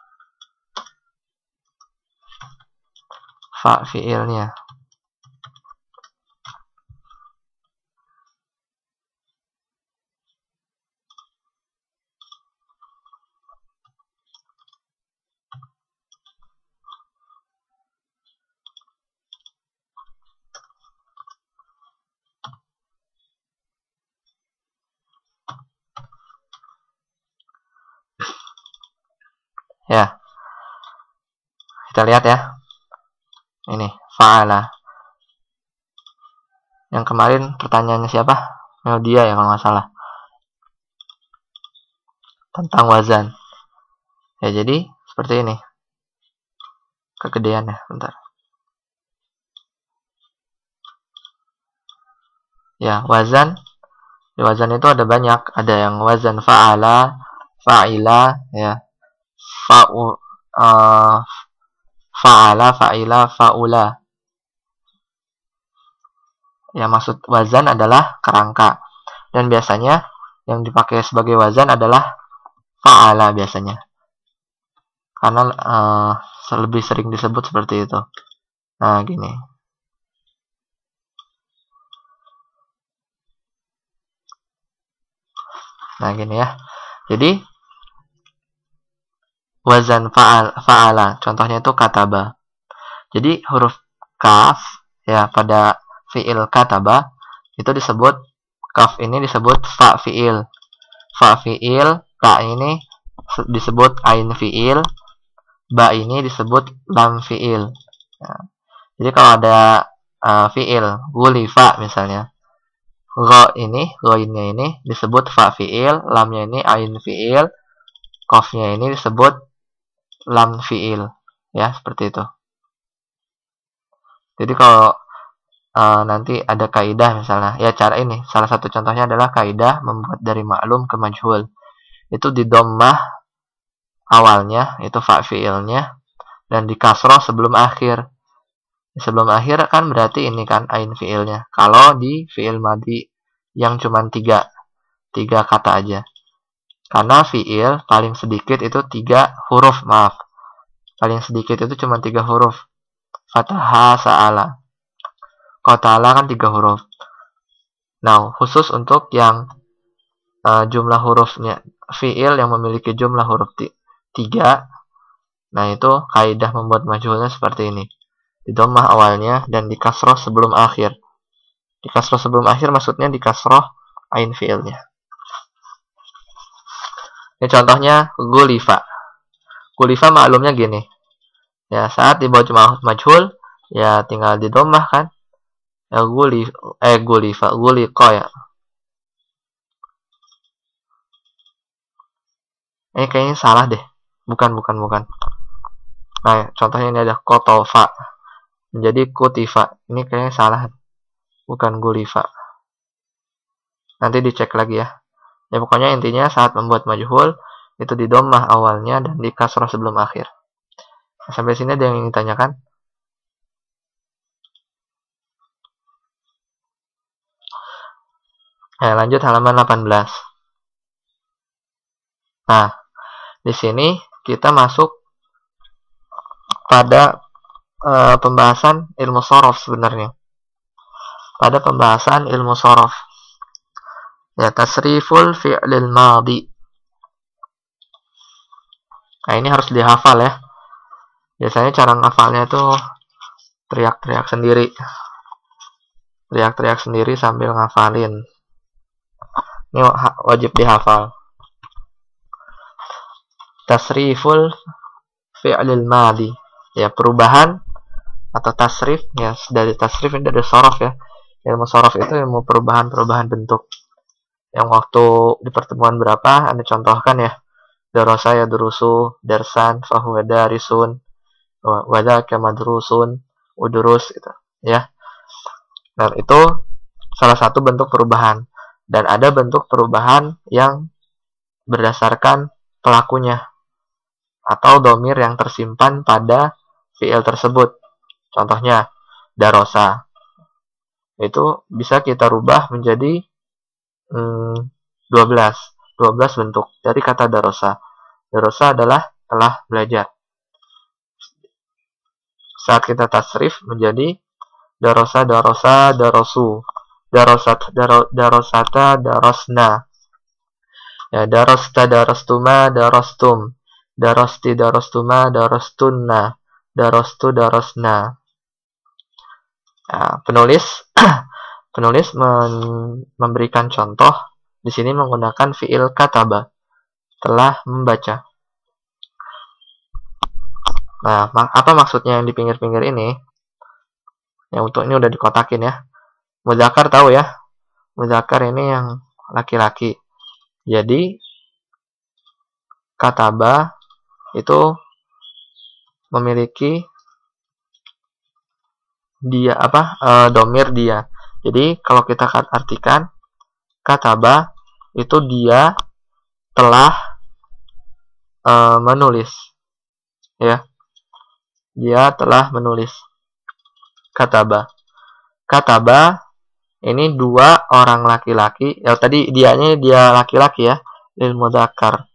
Speaker 1: fa fi'ilnya. Ya, kita lihat ya. Ini fa'ala. Yang kemarin pertanyaannya siapa? Melodia ya kalau nggak salah. Tentang wazan. Ya, jadi seperti ini. Kegedeannya, bentar. Ya, wazan. Di wazan itu ada banyak. Ada yang wazan fa'ala, fa'ila, ya. Fa'u, uh, fa'ala, fa'ila, fa'ula. Ya, maksud wazan adalah kerangka. Dan biasanya yang dipakai sebagai wazan adalah fa'ala biasanya. Karena uh, lebih sering disebut seperti itu. Nah, gini. Nah, gini ya. Jadi wazan fa'al, fa'ala, contohnya itu kataba. Jadi huruf kaf ya pada fi'il kataba itu disebut, kaf ini disebut fa fi'il. Fa fi'il, ka ini disebut ain fi'il, ba ini disebut lam fi'il. Ya. Jadi kalau ada uh, fi'il gulifa misalnya, gho ini, ghoinnya ini disebut fa fi'il, lamnya ini ain fi'il, qafnya ini disebut lam fi'il, ya, seperti itu. Jadi kalau uh, nanti ada kaidah misalnya, ya cara ini, salah satu contohnya adalah kaidah membuat dari maklum ke majhul. Itu di dhammah awalnya, itu fa fi'ilnya, dan di kasroh sebelum akhir. Sebelum akhir kan berarti ini kan ain fiilnya. Kalau di fiil madi yang cuma tiga, tiga kata aja. Karena fiil paling sedikit itu tiga huruf, maaf. Paling sedikit itu cuma tiga huruf. Fataha, sa'ala. Qatala kan tiga huruf. Nah, khusus untuk yang uh, jumlah hurufnya, fiil yang memiliki jumlah huruf tiga, nah itu kaidah membuat majhulnya seperti ini. Di dhammah awalnya dan di kasroh sebelum akhir. Di kasroh sebelum akhir maksudnya di kasroh ain fiilnya. Ini contohnya gulifa. Gulifa maklumnya gini. Ya, saat dibawa majhul, ya tinggal di dhammah kan. Ya gulif eh gulifa, guliqa ya. Eh kayaknya salah deh. Bukan, bukan, bukan. Nah, contohnya ini ada kotofa. Menjadi kutifa. Ini kayaknya salah. Bukan gulifa. Nanti dicek lagi ya. Ya pokoknya intinya saat membuat majhul itu di dhammah awalnya dan di kasrah sebelum akhir. Nah, sampai sini ada yang ingin ditanyakan? Nah, lanjut halaman delapan belas. Nah, di sini kita masuk pada uh, pembahasan ilmu shorof sebenarnya. Pada pembahasan ilmu shorof. Ya, tasriful fi'lil madi. Nah, ini harus dihafal ya. Biasanya cara ngafalnya itu teriak-teriak sendiri. Teriak-teriak sendiri sambil ngafalin. Ini wajib dihafal. Tasriful fi'lil madi. Ya, perubahan atau tasrif. Ya, dari tasrif ini dari shorof ya. Ilmu shorof itu ilmu perubahan-perubahan bentuk. Yang waktu di pertemuan berapa Anda contohkan ya. Darasa ya durusu, darsan, fahuwa darisun, wadaka madrusun, udurus gitu ya. Dan itu salah satu bentuk perubahan. Dan ada bentuk perubahan yang berdasarkan pelakunya atau domir yang tersimpan pada fiil tersebut. Contohnya darosa. Itu bisa kita rubah menjadi hmm, dua belas. dua belas bentuk dari kata darosa. Darosa adalah telah belajar. Saat kita tasrif menjadi darosa, darosa, darosu. Darosat, daro, darosata, darosna. Ya, darosta, darostuma, darostum. Darosti, darostuma, darostunna. Darostu, darosna. Ya, penulis penulis memberikan contoh di sini menggunakan fiil kataba, telah membaca. Nah, apa maksudnya yang di pinggir-pinggir ini? Ya, untuk ini udah dikotakin ya. Mudzakkar tahu ya? Mudzakkar ini yang laki-laki. Jadi kataba itu memiliki dia apa? E, domir dia. Jadi kalau kita artikan kataba itu dia telah e, menulis. Ya. Dia telah menulis. Kataba. Kataba ini dua orang laki-laki. Ya tadi dianya dia laki-laki ya. Lil mudzakkar.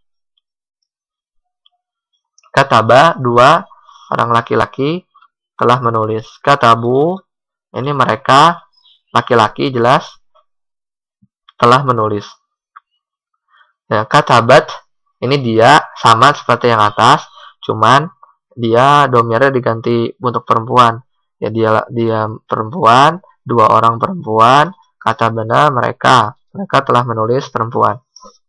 Speaker 1: Kataba dua orang laki-laki telah menulis. Katabu ini mereka laki-laki jelas telah menulis. Ya, katabat ini dia sama seperti yang atas, cuman dia domirnya diganti untuk perempuan. Ya dia dia perempuan, dua orang perempuan, kata benar mereka. Mereka telah menulis perempuan.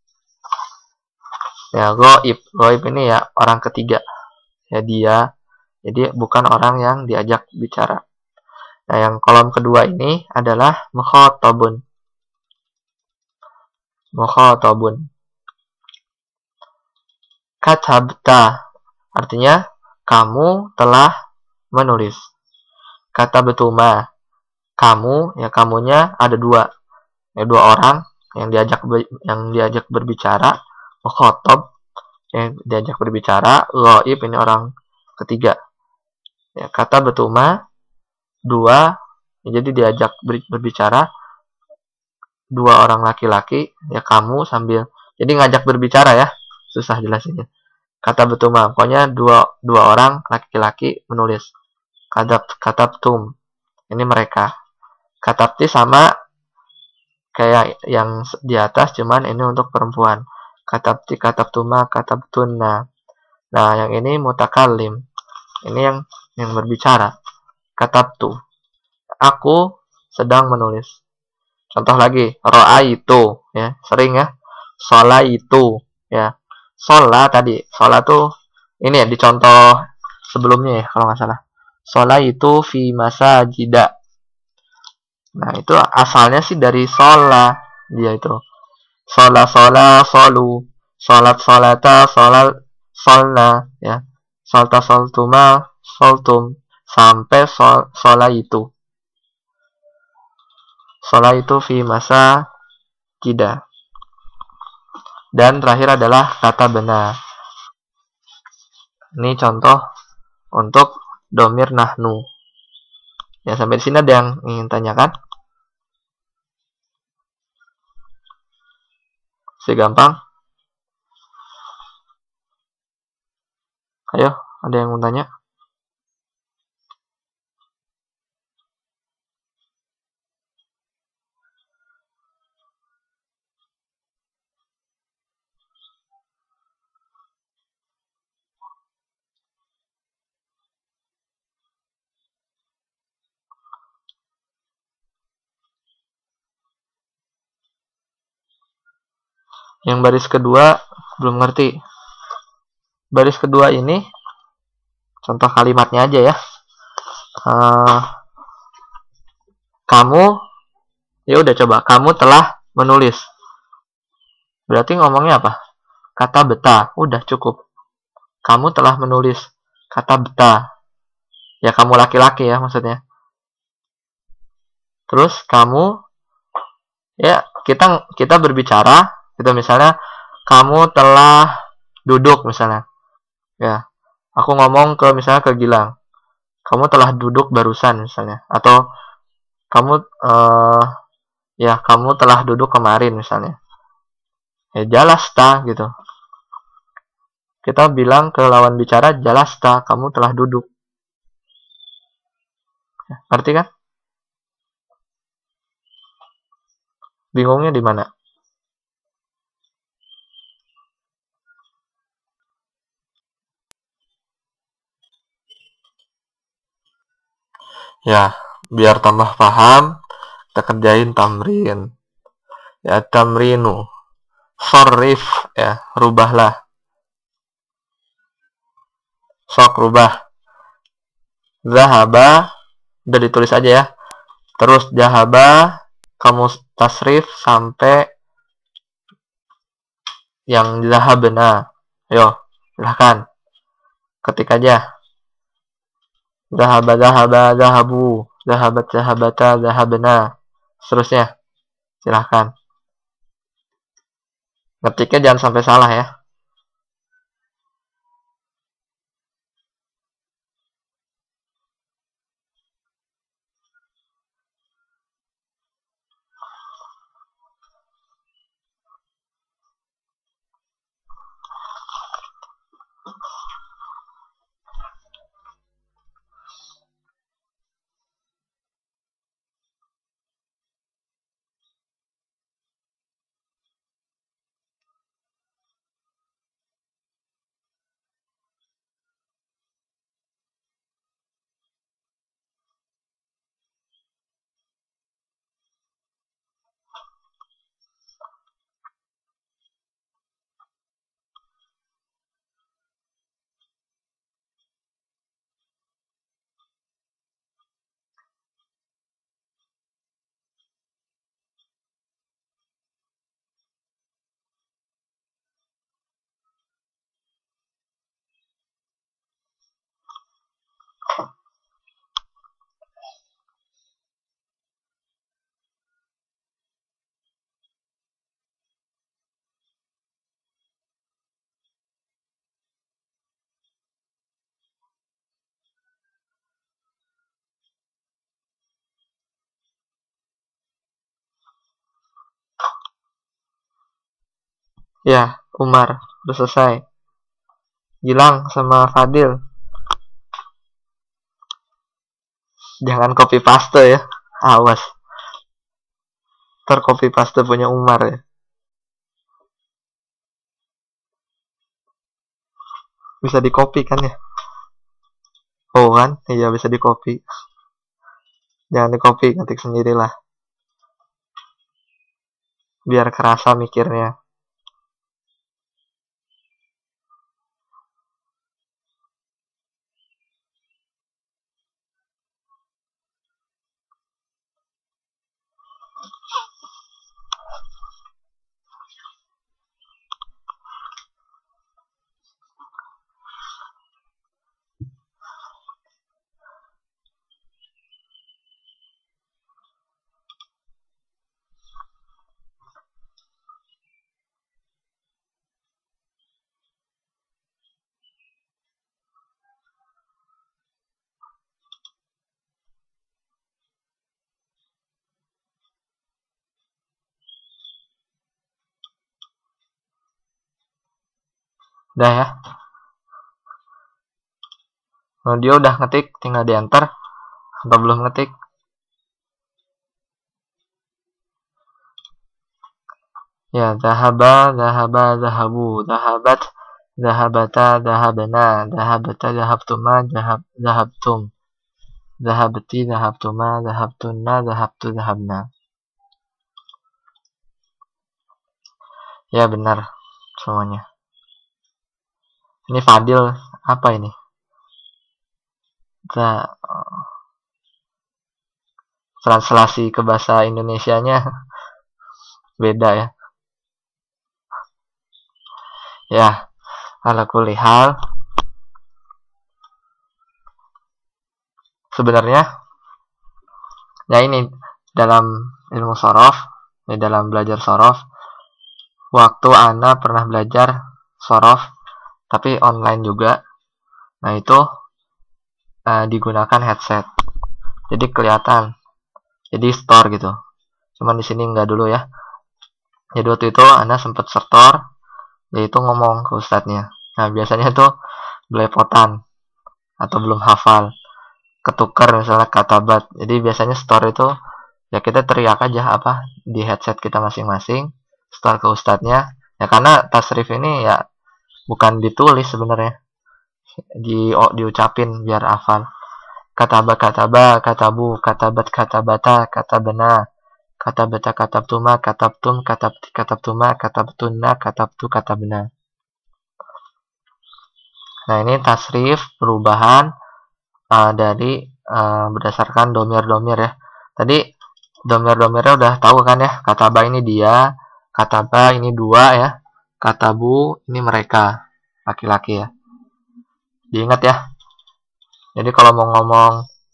Speaker 1: Ya, ghaib. Ghaib ini ya orang ketiga. Ya dia. Jadi bukan orang yang diajak bicara. Nah, yang kolom kedua ini adalah mukhatabun. Mukhatabun. Katabta artinya kamu telah menulis. Kata betuma, kamu ya kamunya ada dua, ya dua orang yang diajak yang diajak berbicara, mukhatab yang diajak berbicara, ghaib ini orang ketiga. Ya, kata betuma dua, jadi diajak berbicara dua orang laki-laki, ya kamu sambil, jadi ngajak berbicara ya, susah jelasinnya. Kata betuma, pokoknya dua dua orang laki-laki menulis. Kadap kataptum, ini mereka. Katapti sama kayak yang di atas, cuman ini untuk perempuan. Katapti, kataptuma, kataptunna. Nah, yang ini mutakallim. Ini yang yang berbicara. Kataptu, aku sedang menulis. Contoh lagi, roa itu, ya, sering ya. Shola itu, ya. Shola tadi, shola tuh ini ya di contoh sebelumnya ya kalau nggak salah. Shola itu fi masa jida. Nah itu asalnya sih dari shola dia itu. Shola shola solu, sholat sholata sholat solna, ya. Solta soltuma soltum sampai sol, shola itu. Shola itu fi masa jida. Dan terakhir adalah kata benar. Ini contoh untuk domir nahnu. Ya, sampai di sini ada yang ingin tanyakan? Segampang? Ayo, ada yang mau tanya? Yang baris kedua belum ngerti. Baris kedua ini contoh kalimatnya aja ya. Uh, kamu, ya udah coba. Kamu telah menulis. Berarti ngomongnya apa? Kata beta. Udah cukup. Kamu telah menulis. Kata beta. Ya kamu laki-laki ya maksudnya. Terus kamu, ya kita kita berbicara. Gitu misalnya, kamu telah duduk misalnya. Ya, aku ngomong ke misalnya ke Gilang, kamu telah duduk barusan misalnya, atau kamu uh, ya kamu telah duduk kemarin misalnya. Ya jalasta gitu. Kita bilang ke lawan bicara jalasta, kamu telah duduk. Ya, ngerti kan? Bingungnya di mana? Ya, biar tambah paham, kita kerjain tamrin. Ya, tamrinu. Sorrif, ya, rubahlah. Sok rubah. Zahaba, udah ditulis aja ya. Terus jahaba, kamu tasrif sampai yang zahabna. Yo, silahkan. Ketik aja. Zahaba, zahaba, zahabu. Zahabat, zahabata, zahabna. Seterusnya. Silahkan. Ngetiknya jangan sampai salah ya. Ya, Umar. Udah selesai. Gilang sama Fadil. Jangan copy paste ya. Awas. Ntar copy paste punya Umar ya. Bisa di copy kan ya? Oh kan? Iya bisa di copy. Jangan di copy, ketik sendirilah. Biar kerasa mikirnya. Udah ya. Nah, dia udah ngetik, tinggal di enter. Atau belum ngetik? Ya, zahaba, zahaba, zahabu, zahabat, zahabata, zahabana, zahabata, zahabtuma, zahab, zahabtum, zahabti, zahabtuma, zahabtunna, zahabtu, zahabna. Ya benar semuanya. Ini Fadil apa ini? Za, translasi ke bahasa Indonesianya beda ya. Ya, ala kulli hal. Sebenarnya ya ini dalam ilmu sorof, ya dalam belajar sorof, waktu Ana pernah belajar sorof tapi online juga. Nah itu uh, digunakan headset, jadi kelihatan, jadi store gitu. Cuman di sini nggak dulu ya. Jadi waktu itu Ana sempat store, yaitu ngomong ke ustadznya. Nah biasanya tuh belepotan atau belum hafal, ketukar misalnya katabat. Jadi biasanya store itu ya kita teriak aja apa di headset kita masing-masing, store ke ustadznya. Ya karena tasrif ini ya bukan ditulis sebenarnya, di oh, diucapin biar hafal. Kataba kataba katabu katabat katabata katabana katabata katabtuma katabtum katabti katabtuma katabtunna katabtu katabna. Nah ini tasrif perubahan uh, dari uh, berdasarkan domir-domir ya. Tadi domir-domirnya udah tahu kan ya. Kataba ini dia, kataba ini dua ya, katabu ini mereka, laki-laki ya. Diingat ya. Jadi kalau mau ngomong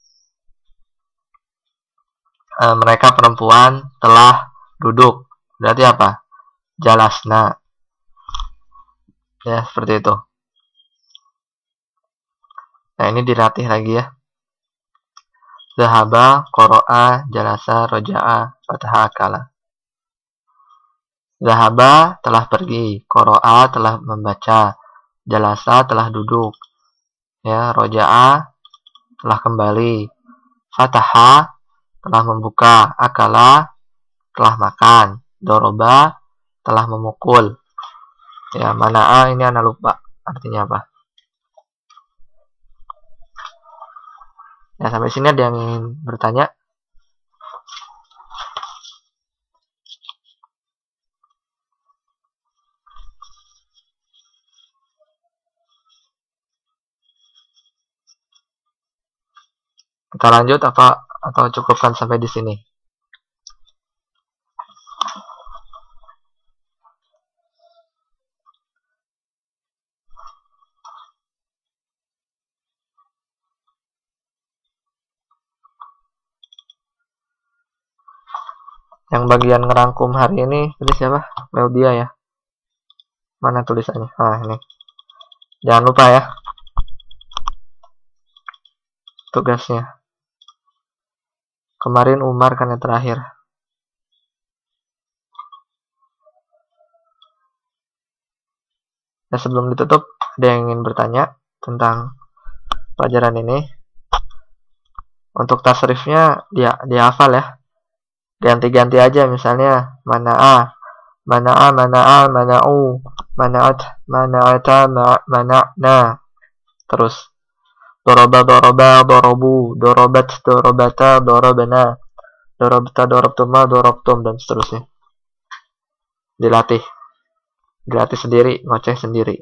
Speaker 1: e, mereka perempuan telah duduk, berarti apa? Jalasna. Ya, seperti itu. Nah, ini dilatih lagi ya. Zahaba, qara'a, jalasa, roja'a, fataha, akala. Zahaba telah pergi, qara'a telah membaca, jalasa telah duduk, ya, roja'a telah kembali, fataha telah membuka, akala telah makan, doroba telah memukul. Ya, mana'a ini ana lupa artinya apa. Ya, sampai sini ada yang ingin bertanya? Kita lanjut apa atau cukupkan sampai di sini? Yang bagian ngerangkum hari ini tadi siapa? Claudia ya. Mana tulisannya? Ah, ini. Jangan lupa ya tugasnya. Kemarin Umar kan yang terakhir. Ya, sebelum ditutup, ada yang ingin bertanya tentang pelajaran ini? Untuk tasrifnya dia dihafal ya. Ganti-ganti aja, misalnya mana'a, mana'a, mana'a, mana'u, mana'at, mana'ata, mana'na. Terus doroba, doroba, dorobu, dorobat, dorobata, dorobana, dorobta, dorobtuma, dorobtum, dan seterusnya. Dilatih. Dilatih sendiri, ngoceh sendiri.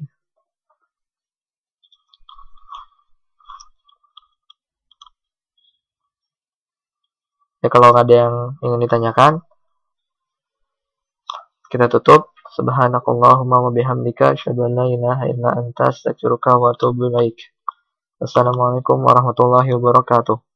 Speaker 1: Ya, kalau ada yang ingin ditanyakan, kita tutup. Subhanakallahumma wa bihamdika asyhadu an la ilaha illa anta astaghfiruka wa atubu ilaik. Assalamualaikum warahmatullahi wabarakatuh.